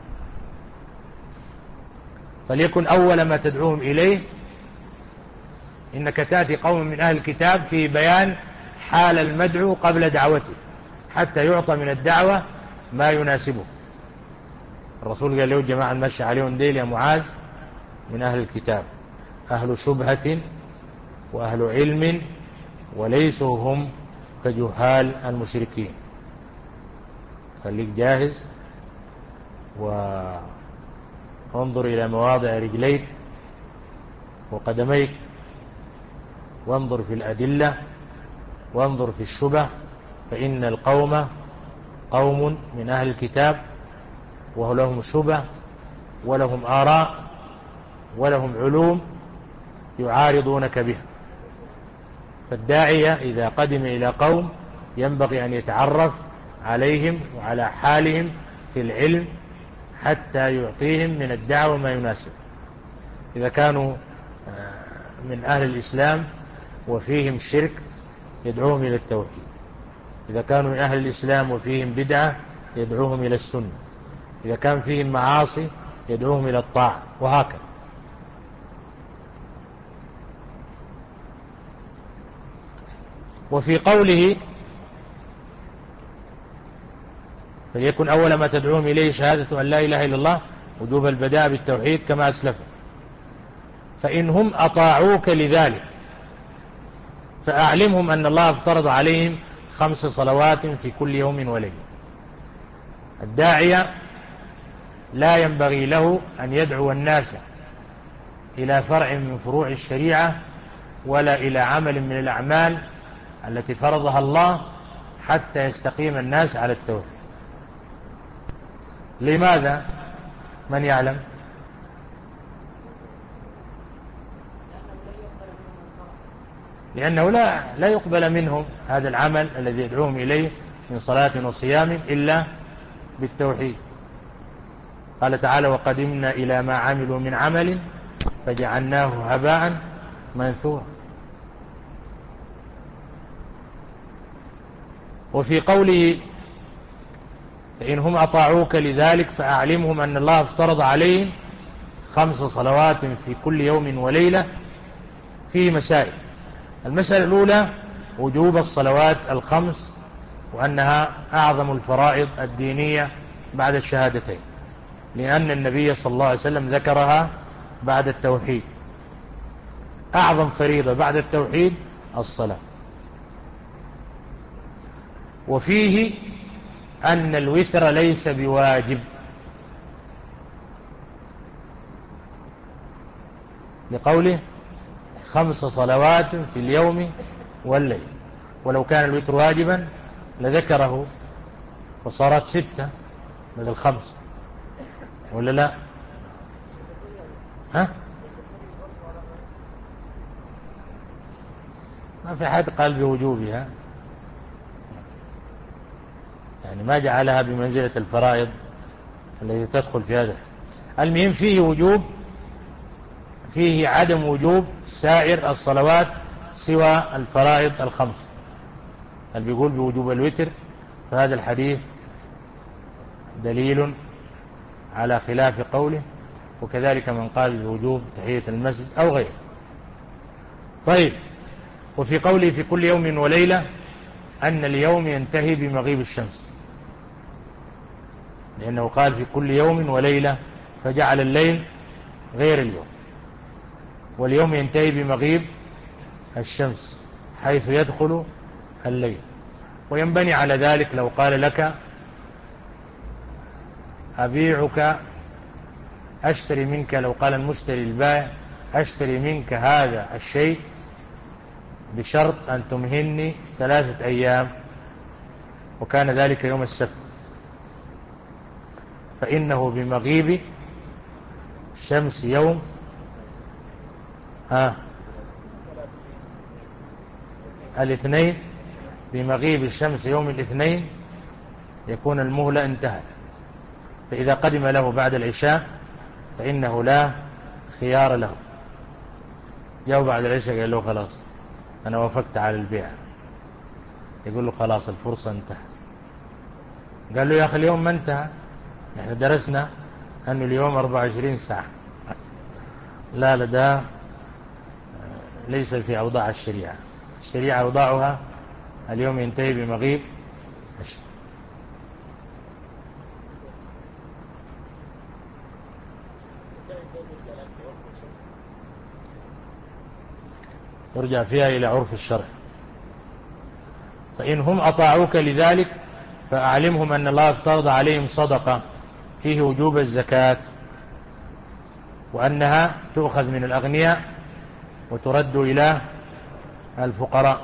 فليكن أول ما تدعوهم إليه، إنك تأتي قوم من أهل الكتاب في بيان حال المدعو قبل دعوته حتى يعطى من الدعوة ما يناسبه. الرسول قال له جماعة نمشي عليهم ديل يا معاذ من أهل الكتاب، أهل شبهة وأهل علم وليسوا هم كجهال المشركين. خليك جاهز وانظر إلى مواضع رجليك وقدميك، وانظر في الأدلة وانظر في الشبه، فإن القوم قوم من أهل الكتاب ولهم شبه ولهم آراء ولهم علوم يعارضونك بها. فالداعية إذا قدم إلى قوم ينبغي أن يتعرف عليهم وعلى حالهم في العلم حتى يعطيهم من الدعوة ما يناسب. إذا كانوا من أهل الإسلام وفيهم شرك يدعوهم إلى التوحيد، إذا كانوا من أهل الإسلام وفيهم بدعة يدعوهم إلى السنة، إذا كان فيهم معاصي يدعوهم إلى الطاعة، وهكذا. وفي قوله فليكن أول ما تدعوهم إليه شهادة أن لا إله إلا الله وجوب البداء بالتوحيد كما أسلف، فإنهم أطاعوك لذلك فأعلمهم أن الله افترض عليهم خمس صلوات في كل يوم وليلة. الداعية لا ينبغي له أن يدعو الناس إلى فرع من فروع الشريعة ولا إلى عمل من الأعمال التي فرضها الله حتى يستقيم الناس على التوحيد. لماذا؟ من يعلم؟ لأنه لا لا يقبل منهم هذا العمل الذي يدعوهم إليه من صلاة وصيام إلا بالتوحيد. قال تعالى: وقدمنا إلى ما عملوا من عمل فجعلناه هباء منثورا. وفي قوله فإنهم أطاعوك لذلك فأعلمهم أن الله افترض عليهم خمس صلوات في كل يوم وليلة فيه مسائل. المسألة الأولى وجوب الصلوات الخمس، وأنها أعظم الفرائض الدينية بعد الشهادتين، لأن النبي صلى الله عليه وسلم ذكرها بعد التوحيد. أعظم فريضة بعد التوحيد الصلاة. وفيه أن الوتر ليس بواجب، لقوله خمس صلوات في اليوم والليل، ولو كان الوتر واجبا لذكره وصارت ستة بدل خمس، ولا لا؟ ها؟ ما في حد قال بوجوبها، يعني ما جعلها بمنزلة الفرائض التي تدخل في هذا. المهم فيه وجوب، فيه عدم وجوب سائر الصلوات سوى الفرائض الخمس. اللي بيقول بوجوب الوتر فهذا الحديث دليل على خلاف قوله، وكذلك من قال بوجوب تحية المسجد أو غيره. طيب، وفي قوله في كل يوم وليلة أن اليوم ينتهي بمغيب الشمس، لأنه قال في كل يوم وليلة فجعل الليل غير اليوم، واليوم ينتهي بمغيب الشمس حيث يدخل الليل. وينبني على ذلك لو قال لك أبيعك أشتري منك، لو قال المشتري البائع أشتري منك هذا الشيء بشرط أن تمهلني ثلاثة أيام، وكان ذلك يوم السبت، فإنه بمغيب الشمس يوم ها الاثنين، بمغيب الشمس يوم الاثنين يكون المهلة انتهى. فإذا قدم له بعد العشاء فإنه لا خيار له. جاءوا بعد العشاء قال له خلاص أنا وافقت على البيع، يقول له خلاص الفرصة انتهى. قال له يا أخي اليوم ما انتهى، نحن درسنا أنه اليوم أربعة وعشرين ساعة. لا لا، ده ليس في أوضاع الشريعة. الشريعة أوضاعها اليوم ينتهي بمغيب الشمس. يرجع فيها إلى عرف الشرع. فإنهم أطاعوك لذلك فأعلمهم أن الله افترض عليهم صدقة فيه وجوب الزكاة، وأنها تؤخذ من الأغنياء وترد إلى الفقراء.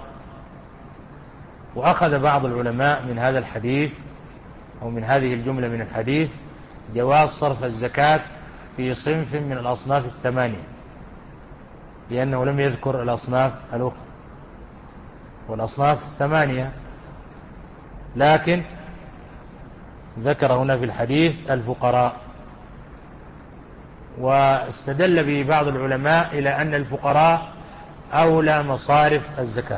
وأخذ بعض العلماء من هذا الحديث أو من هذه الجملة من الحديث جواز صرف الزكاة في صنف من الأصناف الثمانية، لأنه لم يذكر الأصناف الأخرى، والأصناف ثمانية، لكن ذكر هنا في الحديث الفقراء. واستدل به بعض العلماء إلى أن الفقراء أولى مصارف الزكاة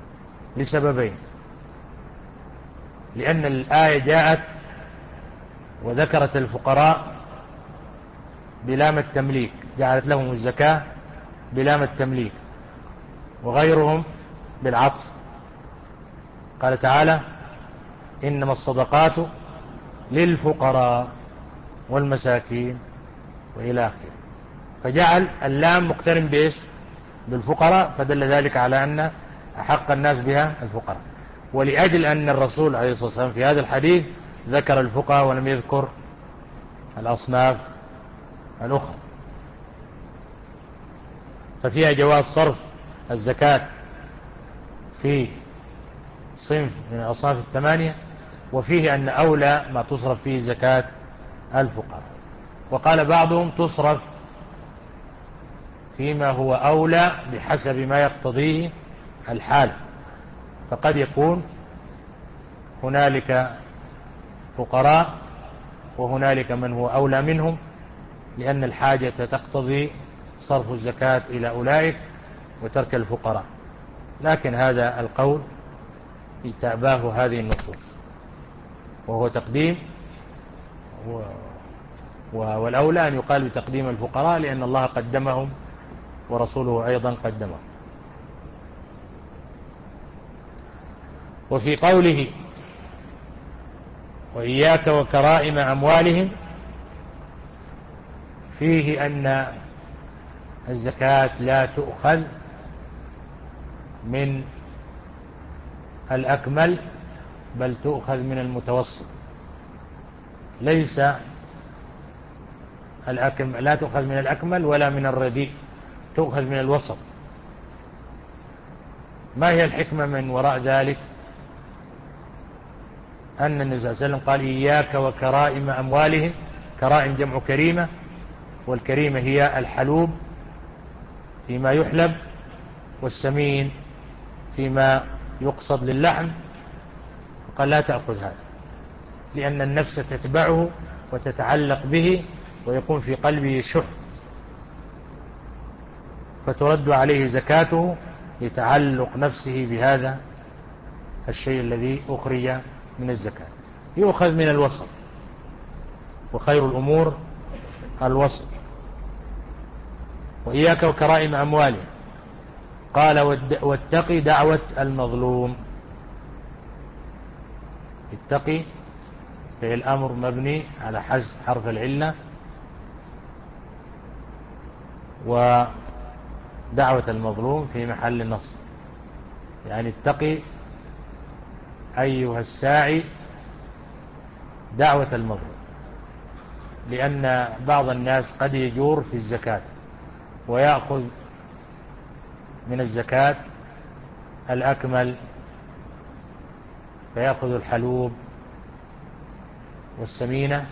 لسببين: لأن الآية جاءت وذكرت الفقراء بلام التمليك، جعلت لهم الزكاة بلام التمليك، وغيرهم بالعطف. قال تعالى: إنما الصدقات للفقراء والمساكين وإلى آخره، فجعل اللام مقترن بإيش؟ بالفقراء، فدل ذلك على أن أحق الناس بها الفقراء. ولأجل أن الرسول عليه الصلاة والسلام في هذا الحديث ذكر الفقراء ولم يذكر الأصناف الأخرى، ففيها جواز صرف الزكاة في صنف من الأصناف الثمانية، وفيه أن أولى ما تصرف فيه زكاة الفقراء. وقال بعضهم تصرف فيما هو أولى بحسب ما يقتضيه الحال، فقد يكون هنالك فقراء وهنالك من هو أولى منهم، لأن الحاجة تقتضي صرف الزكاة إلى أولئك وترك الفقراء، لكن هذا القول تأباه هذه النصوص، وهو تقديم، والأولى أن يقال بتقديم الفقراء لأن الله قدمهم ورسوله أيضا قدمهم. وفي قوله: وإياك وكرائم أموالهم، فيه أن الزكاة لا تؤخذ من الأكمل بل تؤخذ من المتوسط، ليس الأكمل، لا تؤخذ من الأكمل ولا من الرديء، تؤخذ من الوسط. ما هي الحكمة من وراء ذلك؟ أن النبي صلى الله عليه وسلم قال: إياك وكرائم أموالهم. كرائم جمع كريمة، والكريمة هي الحلوب فيما يحلب، والسمين فيما يقصد للحم، فقال لا تأخذ هذا، لأن النفس تتبعه وتتعلق به ويكون في قلبه شح، فترد عليه زكاته لتعلق نفسه بهذا الشيء الذي أخرج من الزكاة. يؤخذ من الوسط، وخير الأمور الوسط. وإياك وكرائم أمواله، قال: واتقي دعوة المظلوم. اتقي فعل الأمر مبني على حذف حرف العلة، ودعوة المظلوم في محل نصب، يعني اتقي أيها الساعي دعوة المظلوم، لأن بعض الناس قد يجور في الزكاة ويأخذ من الزكاة الأكمل، فيأخذ الحلوب والسمينة،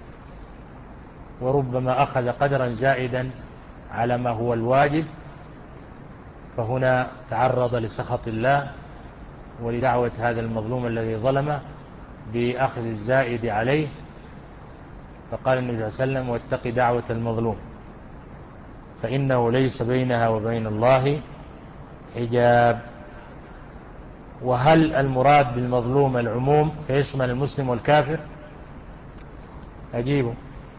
وربما أخذ قدرا زائدا على ما هو الواجب، فهنا تعرض لسخط الله ولدعوة هذا المظلوم الذي ظلمه بأخذ الزائد عليه، فقال النبي صلى الله عليه وسلم: واتق دعوة المظلوم فإنه ليس بينها وبين الله حجاب. وهل المراد بالمظلوم العموم فيشمل المسلم والكافر؟ أجيبه.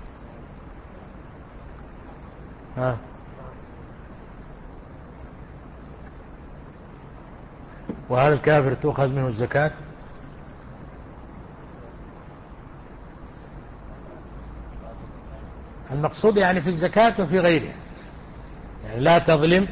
ها وهل الكافر تؤخذ منه الزكاة؟ المقصود يعني في الزكاة وفي غيرها، يعني لا تظلم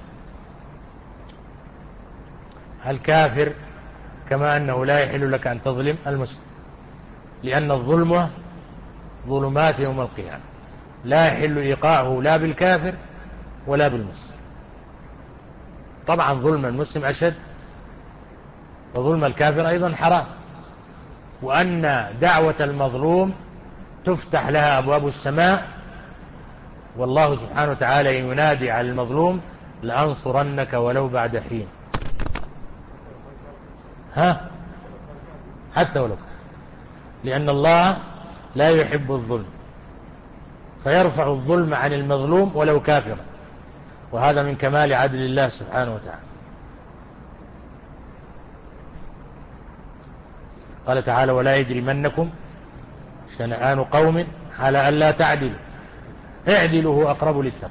الكافر كما أنه لا يحل لك أن تظلم المسلم، لأن الظلم ظلمات يوم القيامة، لا يحل إيقاعه لا بالكافر ولا بالمسلم. طبعا ظلم المسلم أشد، وظلم الكافر أيضا حرام، وأن دعوة المظلوم تفتح لها أبواب السماء، والله سبحانه وتعالى ينادي على المظلوم: لأنصرنك ولو بعد حين. ها حتى ولو كان، لأن الله لا يحب الظلم، فيرفع الظلم عن المظلوم ولو كافرا، وهذا من كمال عدل الله سبحانه وتعالى. قال تعالى: ولا يجرمنكم شنآن قوم على أن لا تعدلوا اعدلوا هو أقرب للتقوى.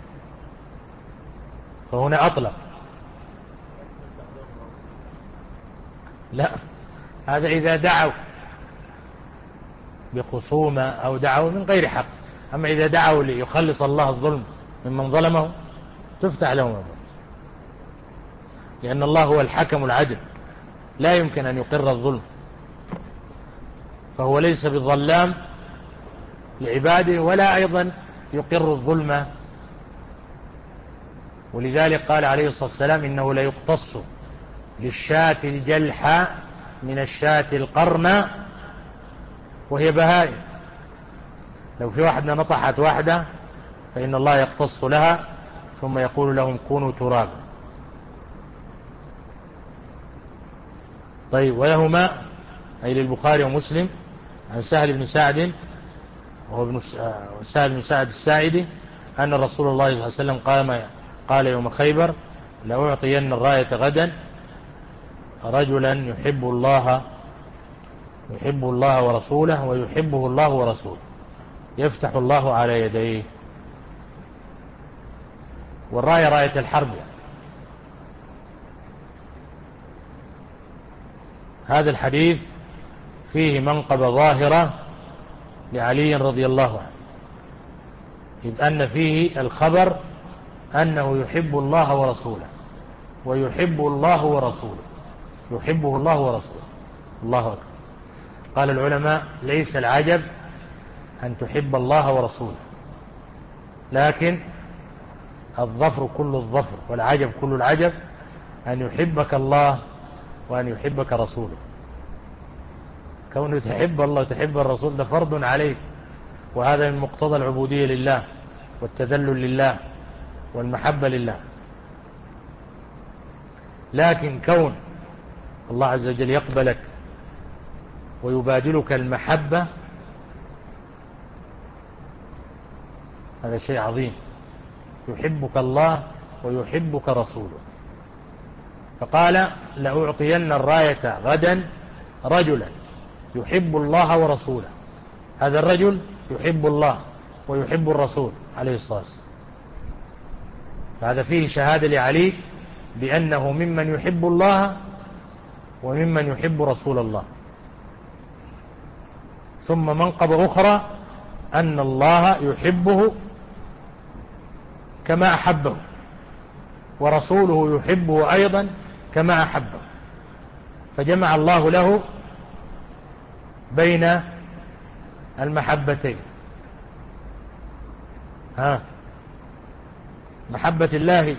فهنا أطلق. لا، هذا إذا دعوا بخصومة أو دعوا من غير حق. أما إذا دعوا ليخلص الله الظلم ممن ظلمه تفتح لهم الباب، لأن الله هو الحكم العدل لا يمكن أن يقر الظلم، فهو ليس بالظلام لعباده ولا أيضا يقر الظلم. ولذلك قال عليه الصلاة والسلام إنه لا يقتص للشاة الجلحى من الشاة القرنى وهي بهائم. لو في واحدة نطحت واحدة فإن الله يقتص لها ثم يقول لهم كونوا ترابا. طيب، ويهما أي للبخاري ومسلم عن سهل بن سعد وهو ابن سهل بن سعد الساعدي أن رسول الله صلى الله عليه وسلم قام قال يوم خيبر لأعطين الراية غدا رجلا يحب الله يحب الله ورسوله ويحبه الله ورسوله يفتح الله على يديه. والراية راية الحرب. هذا الحديث فيه منقبة ظاهرة لعلي رضي الله عنه، إذ أن فيه الخبر أنه يحب الله ورسوله ويحب الله ورسوله يحبه الله ورسوله. الله أكبر. قال العلماء ليس العجب أن تحب الله ورسوله، لكن الظفر كل الظفر والعجب كل العجب أن يحبك الله وأن يحبك رسوله. كونه تحب الله وتحب الرسول ده فرض عليك، وهذا من مقتضى العبودية لله والتذلل لله والمحبة لله. لكن كون الله عز وجل يقبلك ويبادلك المحبة هذا شيء عظيم. يحبك الله ويحبك رسوله. فقال لأعطين الراية غدا رجلا يحب الله ورسوله. هذا الرجل يحب الله ويحب الرسول عليه الصلاة والسلام. فهذا فيه شهادة لعلي بأنه ممن يحب الله وممن يحب رسول الله. ثم منقبة أخرى أن الله يحبه كما أحبه ورسوله يحبه أيضا كما أحبه، فجمع الله له بين المحبتين. ها محبة الله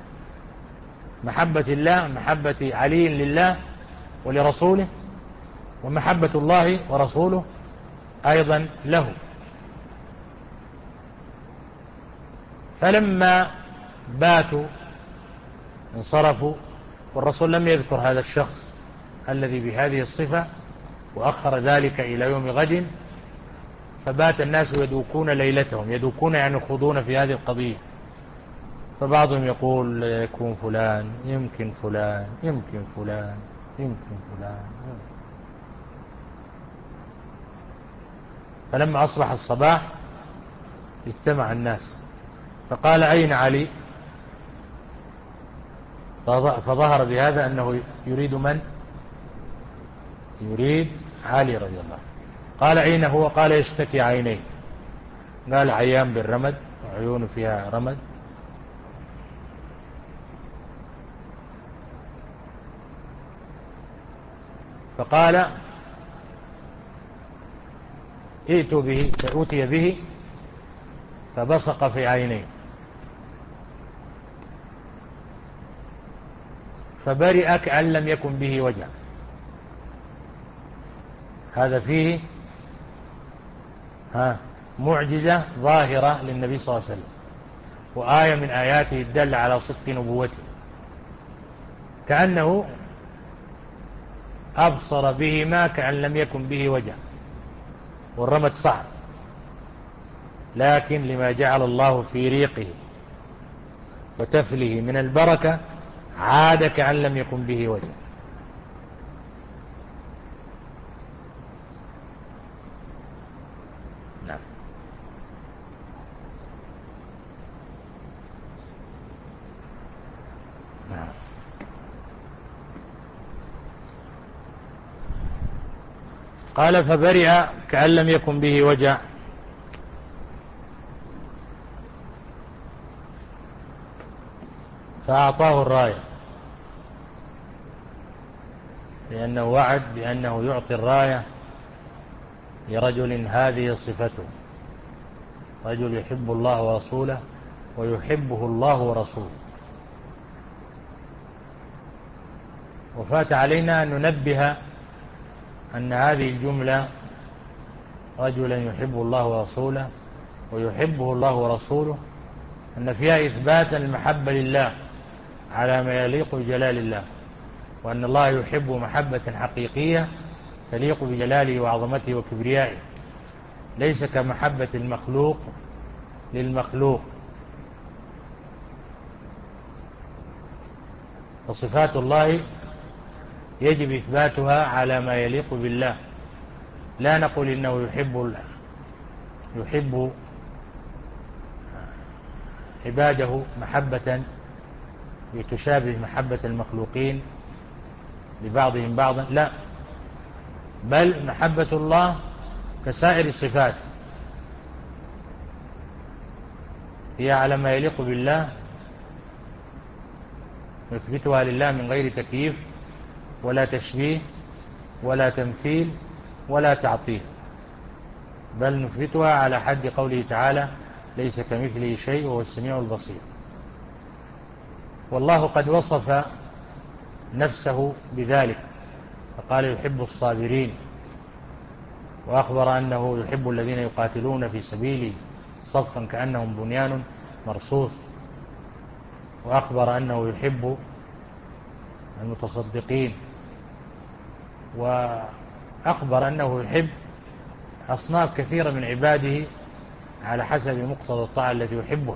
محبة الله محبة علي لله ولرسوله، ومحبة الله ورسوله أيضا له. فلما باتوا انصرفوا والرسول لم يذكر هذا الشخص الذي بهذه الصفة وأخر ذلك إلى يوم غد، فبات الناس يدوكون ليلتهم. يدوكون يعني يخوضون في هذه القضية. فبعضهم يقول يكون فلان يمكن فلان يمكن فلان يمكن فلان. فلما أصبح الصباح اجتمع الناس فقال أين علي؟ فظهر بهذا أنه يريد من؟ يريد علي رضي الله. قال أين هو؟ قال يشتكي عينيه. قال عيان بالرمد وعيونه فيها رمد. فقال ائتوا به. فأتي به فبصق في عينيه فبرئ كأن لم يكن به وجع. هذا فيه ها معجزة ظاهرة للنبي صلى الله عليه وسلم، وآية من آياته الدالة على صدق نبوته، كأنه أبصر بهما كأن لم يكن به وجع. والرمد صعب، لكن لما جعل الله في ريقه وتفله من البركة عاد كأن لم يكن به وجع. نعم. نعم. قال فبرئ كأن لم يكن به وجع، فأعطاه الراية، لأنه وعد بأنه يعطي الراية لرجل هذه صفته، رجل يحب الله ورسوله ويحبه الله ورسوله. وفات علينا أن ننبه أن هذه الجملة رجلا يحب الله ورسوله ويحبه الله ورسوله أن فيها إثبات المحبة لله على ما يليق بجلال الله، وأن الله يحب محبة حقيقية تليق بجلاله وعظمته وكبريائه، ليس كمحبة المخلوق للمخلوق. وصفات الله يجب إثباتها على ما يليق بالله، لا نقول إنه يحب يحب عباده محبة تشابه محبة المخلوقين لبعضهم بعضا، لا، بل محبة الله كسائر الصفات هي على ما يليق بالله، نثبتها لله من غير تكييف ولا تشبيه ولا تمثيل ولا تعطيل، بل نثبتها على حد قوله تعالى ليس كمثله شيء وهو السميع البصير. والله قد وصف نفسه بذلك فقال يحب الصابرين، وأخبر أنه يحب الذين يقاتلون في سبيله صفا كأنهم بنيان مرصوص، وأخبر أنه يحب المتصدقين، وأخبر أنه يحب أصناف كثيرة من عباده على حسب مقتضى الطاعة التي يحبه.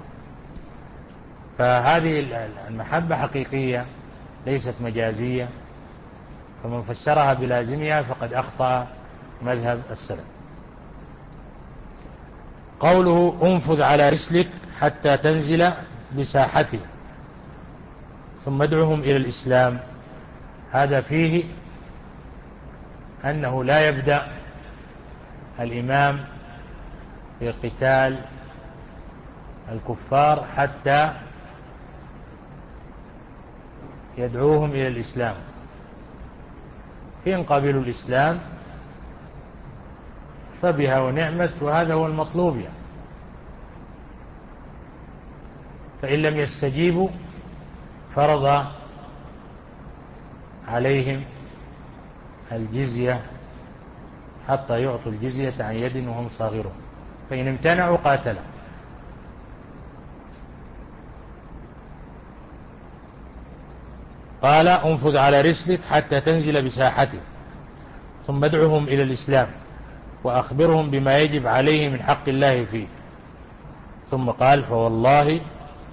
فهذه المحبة حقيقية ليست مجازية، فمن فسرها بلازمها فقد أخطأ مذهب السلف. قوله انفذ على رسلك حتى تنزل بساحته ثم ادعهم إلى الإسلام، هذا فيه أنه لا يبدأ الإمام في قتال الكفار حتى يدعوهم إلى الإسلام، فإن قبلوا الإسلام فبها ونعمت، وهذا هو المطلوب يعني. فإن لم يستجيبوا فرض عليهم الجزية حتى يعطوا الجزية عن يد وهم صاغرون، فإن امتنعوا قاتلوا. قال انفذ على رسلك حتى تنزل بساحته ثم ادعهم إلى الإسلام وأخبرهم بما يجب عليه من حق الله فيه. ثم قال فوالله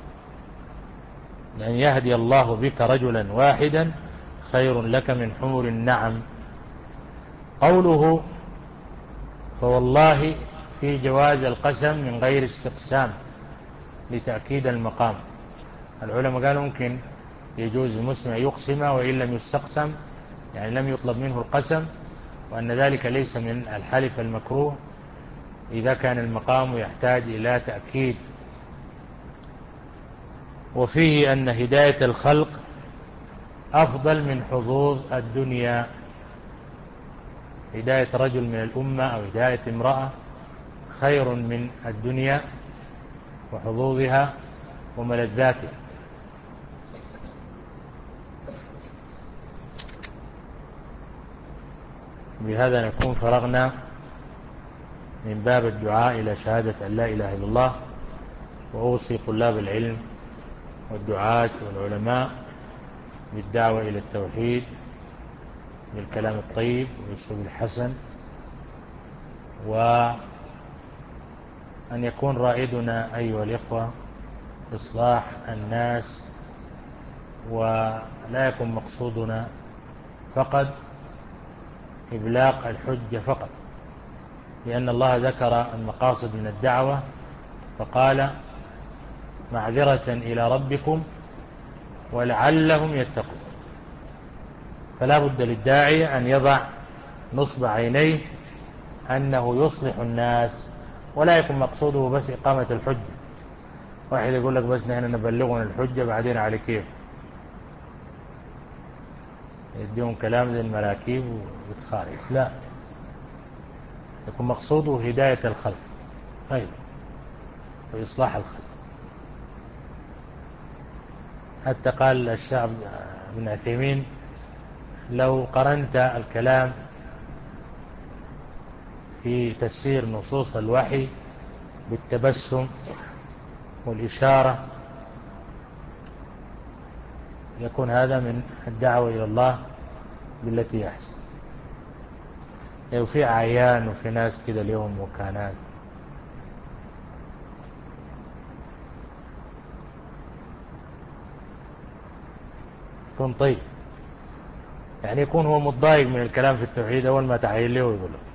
لأن يهدي الله بك رجلا واحدا خير لك من حمر النعم. قوله فوالله في جواز القسم من غير استقسام لتأكيد المقام. العلماء قالوا ممكن يجوز المسلم أن يقسم وإن لم يستقسم، يعني لم يطلب منه القسم، وأن ذلك ليس من الحلف المكروه إذا كان المقام يحتاج إلى تأكيد. وفيه أن هداية الخلق أفضل من حظوظ الدنيا، هداية رجل من الأمة أو هداية امرأة خير من الدنيا وحظوظها وملذاتها. بهذا نكون فرغنا من باب الدعاء إلى شهادة أن لا إله إلا الله. وأوصي طلاب العلم والدعاة والعلماء بالدعوة إلى التوحيد بالكلام الطيب والأسلوب الحسن، وأن يكون رائدنا أيها الإخوة إصلاح الناس، ولا يكون مقصودنا فقط إبلاغ الحجة فقط، لأن الله ذكر المقاصد من الدعوة فقال معذرة إلى ربكم ولعلهم يتقون. فلا بد للداعية أن يضع نصب عينيه أنه يصلح الناس، ولا يكون مقصوده بس إقامة الحجة. واحد يقول لك بس نحن نبلغنا الحجة بعدين على كيف يديهم كلام زي المراكيب ويتخارج. لا، يكون مقصوده هداية الخلق أيضا وإصلاح الخلق. حتى قال الشيخ ابن عثيمين لو قرنت الكلام في تفسير نصوص الوحي بالتبسم والإشارة يكون هذا من الدعوة إلى الله بالتي يحسن. يعني وفي عيان وفي ناس كده اليوم مكانات. يكون طيب، يعني يكون هو متضايق من الكلام في التوحيد أول ما تعين له ويقول له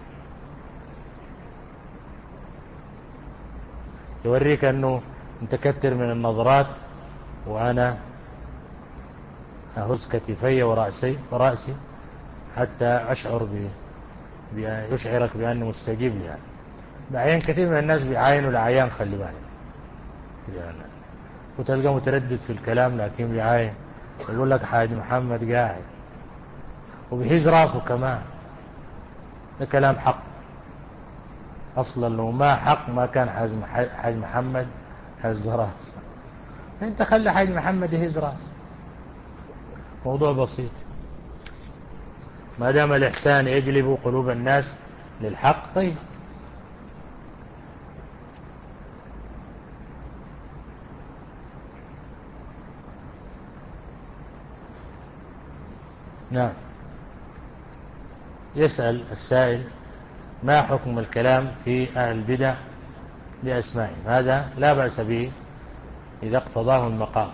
يوريك أنه أنت كتر من النظرات وأنا أهز كتفي ورأسي, ورأسي حتى أشعر بأن يشعرك بأنه مستجيب لي. بعين كثير من الناس بيعاينوا العيان، خلي بالك يعني. وتلقى متردد في الكلام لكن بيعاين، يقول لك حاج محمد قاعد وبيهز راسه كمان. ده كلام حق أصلا، لو ما حق ما كان حاج محمد هز راسه. انت خلي حاج محمد يهز راسه، موضوع بسيط. ما دام الإحسان يجلب قلوب الناس للحق طيب. نعم. يسأل السائل ما حكم الكلام في أهل البدع بأسمائهم؟ هذا لا بأس به إذا اقتضاه المقام،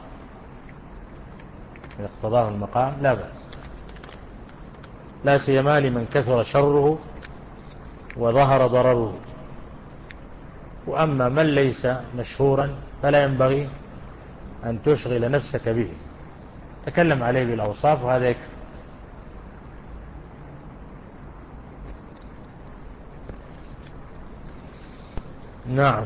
إذا اقتضاه المقام لا بأس، لا سيما لمن كثر شره وظهر ضرره. وأما من ليس مشهورا فلا ينبغي أن تشغل نفسك به، تكلم عليه بالأوصاف وهذا يكفي. نعم.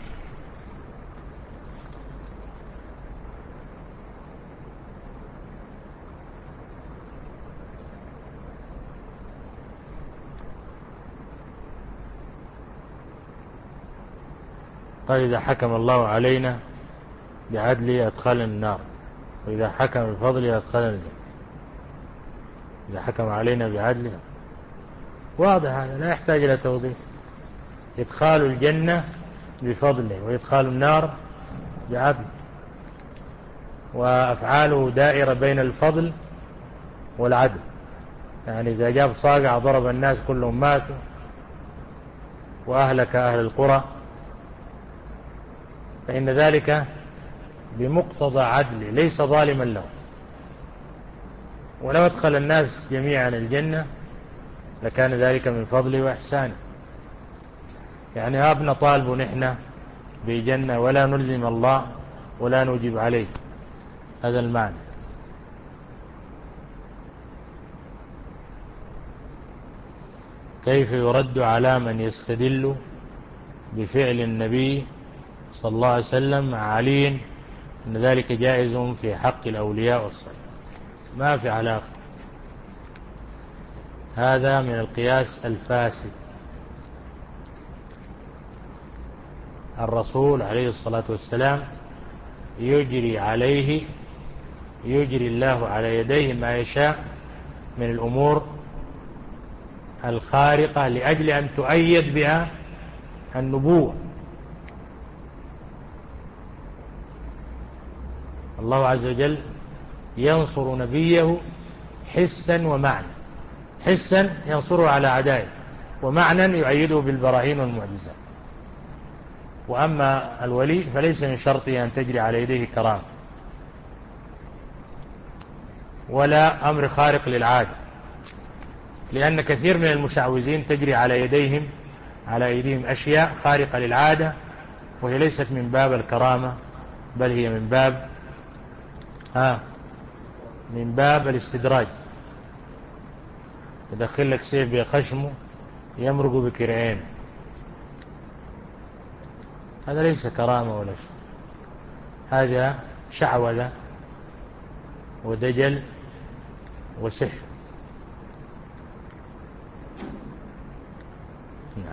قال إذا حكم الله علينا بعدله أدخلنا النار، وإذا حكم بفضله أدخلنا الجنة. إذا حكم علينا بعدله واضح، هذا لا يحتاج إلى توضيح. إدخال الجنة بفضله وإدخال النار بعدله، وأفعاله دائرة بين الفضل والعدل. يعني إذا جاب صاقع ضرب الناس كلهم ماتوا وأهلك أهل القرى فإن ذلك بمقتضى عدله ليس ظالما له. ولو أدخل الناس جميعا الجنة لكان ذلك من فضله وإحسانه. يعني هابنا طالب نحن بجنة ولا نلزم الله ولا نجيب عليه، هذا المعنى. كيف يرد على من يستدل بفعل النبي صلى الله عليه وسلم مع علي أن ذلك جائز في حق الأولياء والصالحين؟ ما في علاقة، هذا من القياس الفاسد. الرسول عليه الصلاة والسلام يجري عليه يجري الله على يديه ما يشاء من الأمور الخارقة لأجل أن تؤيد بها النبوة. الله عز وجل ينصر نبيه حسا ومعنى. حسا ينصره على أعدائه، ومعنى يؤيده بالبراهين والمعجزات. وأما الولي فليس من شرطه أن تجري على يديه كرامة ولا أمر خارق للعادة، لأن كثير من المشعوذين تجري على يديهم على أيديهم أشياء خارقة للعادة، وهي ليست من باب الكرامة، بل هي من باب ها من باب الاستدراج. يدخل لك سيف بخشمه يمرق بكرعين، هذا ليس كرامة ولا شيء، هذا شعوذة ودجل وسحر. نعم.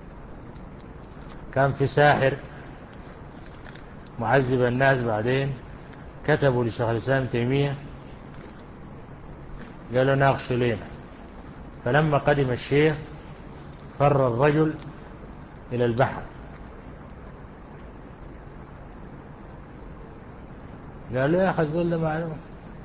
كان في ساحر معذب الناس، بعدين كتبوا لشيخ الإسلام ابن تيمية قالوا ناقش لنا، فلما قدم الشيخ فر الرجل إلى البحر، قالوا يا أخي الزول ده معلوم.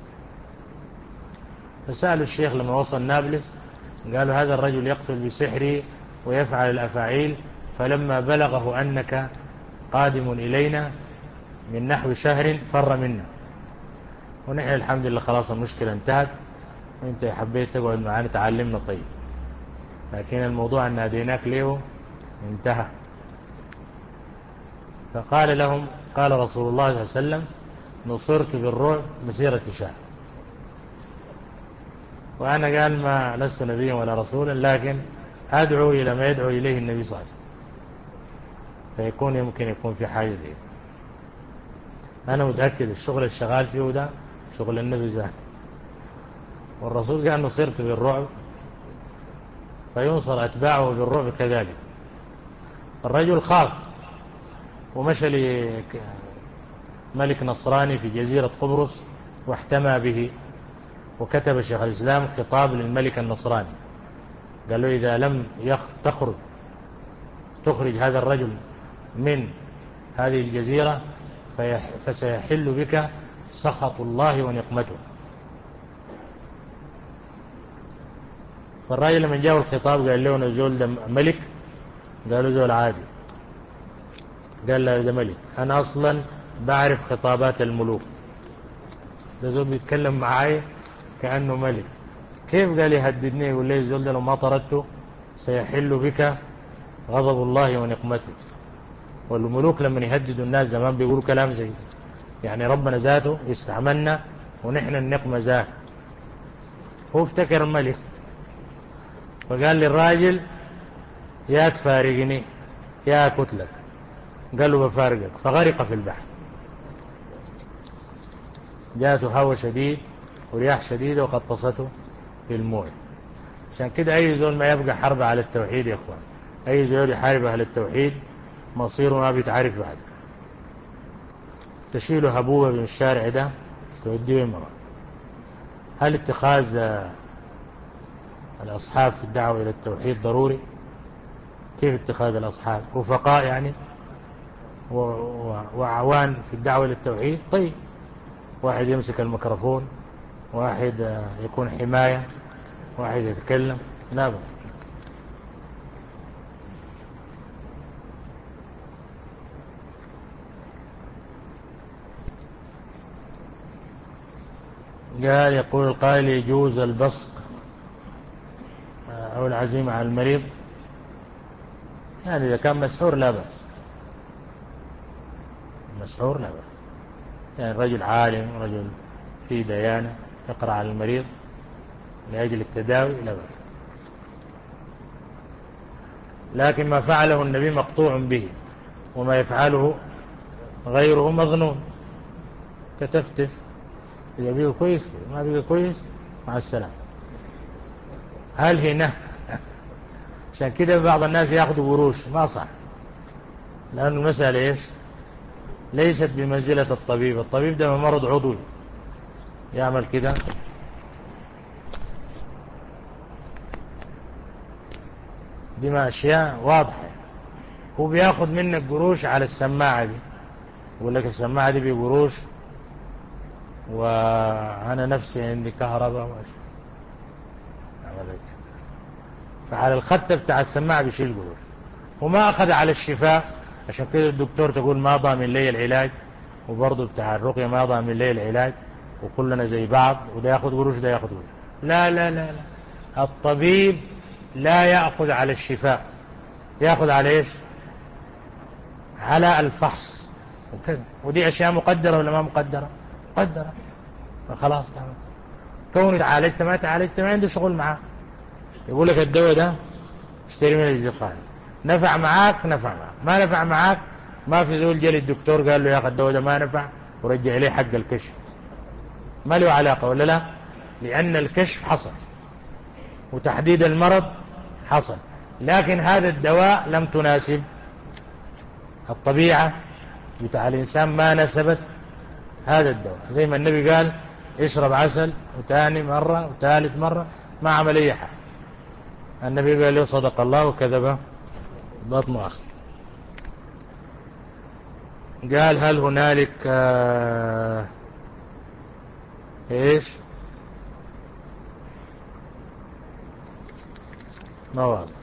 فسألوا الشيخ لما وصل نابلس، قالوا هذا الرجل يقتل بسحره ويفعل الأفاعيل، فلما بلغه أنك قادم إلينا من نحو شهر فر منا، ونحن الحمد لله خلاص المشكلة انتهت، وانت حبيت تقعد معنا تعلمنا طيب، لكن الموضوع أن ناديناك ليه انتهى. فقال لهم قال رسول الله صلى الله عليه وسلم نصرت بالرعب مسيرة شهر. وأنا قال ما لست نبيا ولا رسولا، لكن أدعو إلى ما يدعو إليه النبي صلى الله عليه وسلم، فيكون يمكن يكون في حاجة زي. أنا متأكد الشغل الشغال فيه ده شغل النبي زاد، والرسول قال نصرت بالرعب، فينصر أتباعه بالرعب كذلك. الرجل خاف ومشى لملك نصراني في جزيرة قبرص واحتمى به، وكتب شيخ الإسلام خطاب للملك النصراني، قال له إذا لم تخرج تخرج هذا الرجل من هذه الجزيرة فسيحل بك سخط الله ونقمته. فالراجل لما جاء الخطاب قال له نزول ده ملك، قالوا زول عادي، قال له ده ملك، أنا أصلا بعرف خطابات الملوك، ده زول بيتكلم معاي كأنه ملك، كيف قال يهددني يقول لي زول ده لو ما طردته سيحل بك غضب الله ونقمته. والملوك لما يهددوا الناس زمان بيقولوا كلام زي يعني ربنا ذاته يستعملنا ونحن النقمة ذات. هو افتكر الملك، فقال للراجل يا تفارقني يا كتلك، قال له بفارقك، فغرق في البحر. جاءته هوى شديد ورياح شديدة وغطسته في الموت. عشان كده أي زول ما يبقى حرب على التوحيد يا إخوان، أي زول يحارب أهل التوحيد مصيره ما بيتعرف بعد. تشيله هبوبة من الشارع ده توديه المرأة. هل اتخاذ الأصحاب في الدعوة إلى التوحيد ضروري؟ كيف اتخاذ الأصحاب؟ رفقاء يعني وعوان في الدعوة إلى التوحيد؟ طيب، واحد يمسك الميكروفون، واحد يكون حماية، واحد يتكلم، لا. قال يقول القائل يجوز البصق أو العزيمة على المريض، يعني إذا كان مسحور لا بأس، مسحور لا بأس، يعني رجل عالم رجل في ديانة يقرأ على المريض لأجل التداوي لا بأس. لكن ما فعله النبي مقطوع به، وما يفعله غيره مظنون. تتفتف إذا بيقى كويس، ما بيقى كويس مع السلام. هل هنا عشان كده بعض الناس يأخذوا قروش، ما صح، لأن المسألة إيش؟ ليست بمنزلة الطبيب. الطبيب ده مرض عضوي يعمل كده، دي ما أشياء واضحة. هو بياخد منك قروش على السماعة دي، يقول لك السماعة دي بقروش وأنا نفسي عندي كهرباء وأش... فعلى الخط بتاع السماعة بيشيل قروش، وما أخذ على الشفاء. عشان كده الدكتور تقول ما ضامن لي العلاج، وبرضه بتاع الرقية ما ضامن لي العلاج، وكلنا زي بعض، وده ياخذ قروش ده ياخذ قروش. لا لا لا لا، الطبيب لا يأخذ على الشفاء، يأخذ على إيش؟ على الفحص وكذا. ودي أشياء مقدرة ولا ما مقدرة؟ مقدرة. خلاص تمام. كوني تعالجت ما تعالجت ما عنده شغل معاه. يقول لك الدواء ده اشتري من الزخارف، نفع معاك نفع معاك، ما نفع معاك ما في زول جالي الدكتور قال له يا أخي الدواء ده ما نفع ورجع إليه حق الكشف، ما له علاقة ولا لا؟ لأن الكشف حصل وتحديد المرض حصل، لكن هذا الدواء لم تناسب الطبيعة بتاع الإنسان، ما نسبت هذا الدواء. زي ما النبي قال اشرب عسل وتاني مرة وثالث مرة ما عمل أي حاجة. النبي قال له صدق الله وكذب بطن أخي. قال هل هنالك آه ايش ما واضح،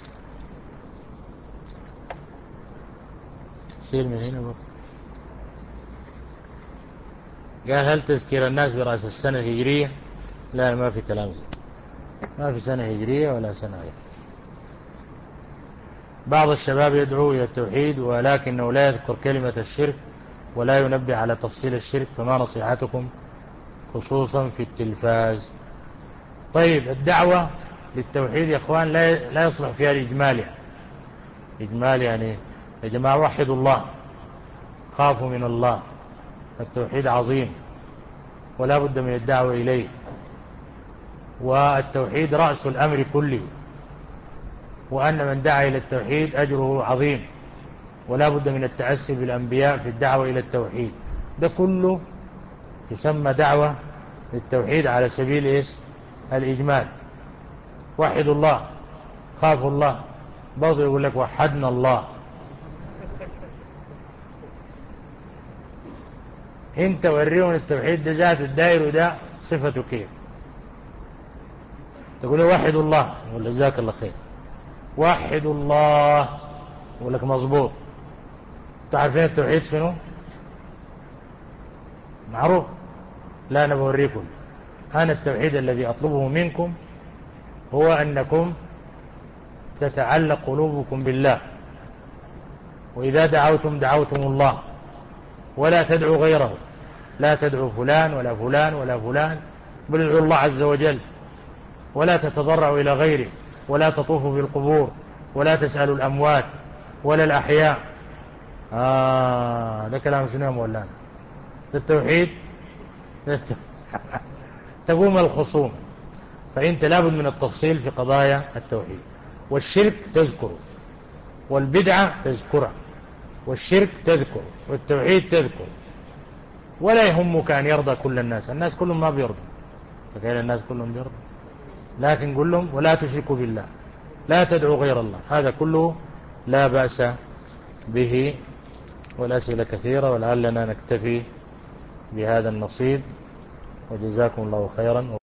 شيل من هنا بقى. قال هل تذكير الناس برأس السنة الهجرية؟ لا ما في كلام زي، ما في سنة هجرية ولا سنة غير. بعض الشباب يدعو إلى التوحيد ولكنه لا يذكر كلمة الشرك ولا ينبه على تفصيل الشرك، فما نصيحتكم خصوصا في التلفاز؟ طيب الدعوة للتوحيد يا اخوان لا لا يصلح فيها الإجمال. يعني إجمال يعني يا جماعة وحدوا الله، خافوا من الله، التوحيد عظيم ولا بد من الدعوة إليه، والتوحيد رأس الأمر كله، وأن من دعا إلى التوحيد أجره عظيم، ولا بد من التأسي بالأنبياء في الدعوة إلى التوحيد. ده كله يسمى دعوة للتوحيد على سبيل إيش؟ الإجمال. وحدوا الله، خافوا الله، برضه يقول لك وحدنا الله. انت وريهم التوحيد ده ذات الدائر وده صفته كيف. تقول له وحدوا الله يقول له جزاك الله خير، وحدوا الله يقول لك مظبوط. تعرفين التوحيد شنو؟ معروف. لا أنا بوريكم. أنا التوحيد الذي أطلبه منكم هو أنكم تتعلق قلوبكم بالله، وإذا دعوتم دعوتم الله ولا تدعوا غيره، لا تدعوا فلان ولا فلان ولا فلان، بل ادعوا الله عز وجل، ولا تتضرعوا إلى غيره، ولا تطوفوا بالقبور، ولا تسألوا الأموات ولا الأحياء. آه ده كلام شنو يا مولانا؟ ده التوحيد. تقوم الخصوم، فأنت لابد من التفصيل في قضايا التوحيد. والشرك تذكره، والبدعة تذكره، والشرك تذكره، والتوحيد تذكره. ولا يهمك أن يرضى كل الناس، الناس كلهم ما بيرضوا، تخيل الناس كلهم بيرضوا، لكن قل لهم ولا تشركوا بالله، لا تدعوا غير الله. هذا كله لا بأس به. والأسئلة كثيرة، ولعلنا نكتفي بهذا النصيب، وجزاكم الله خيرا.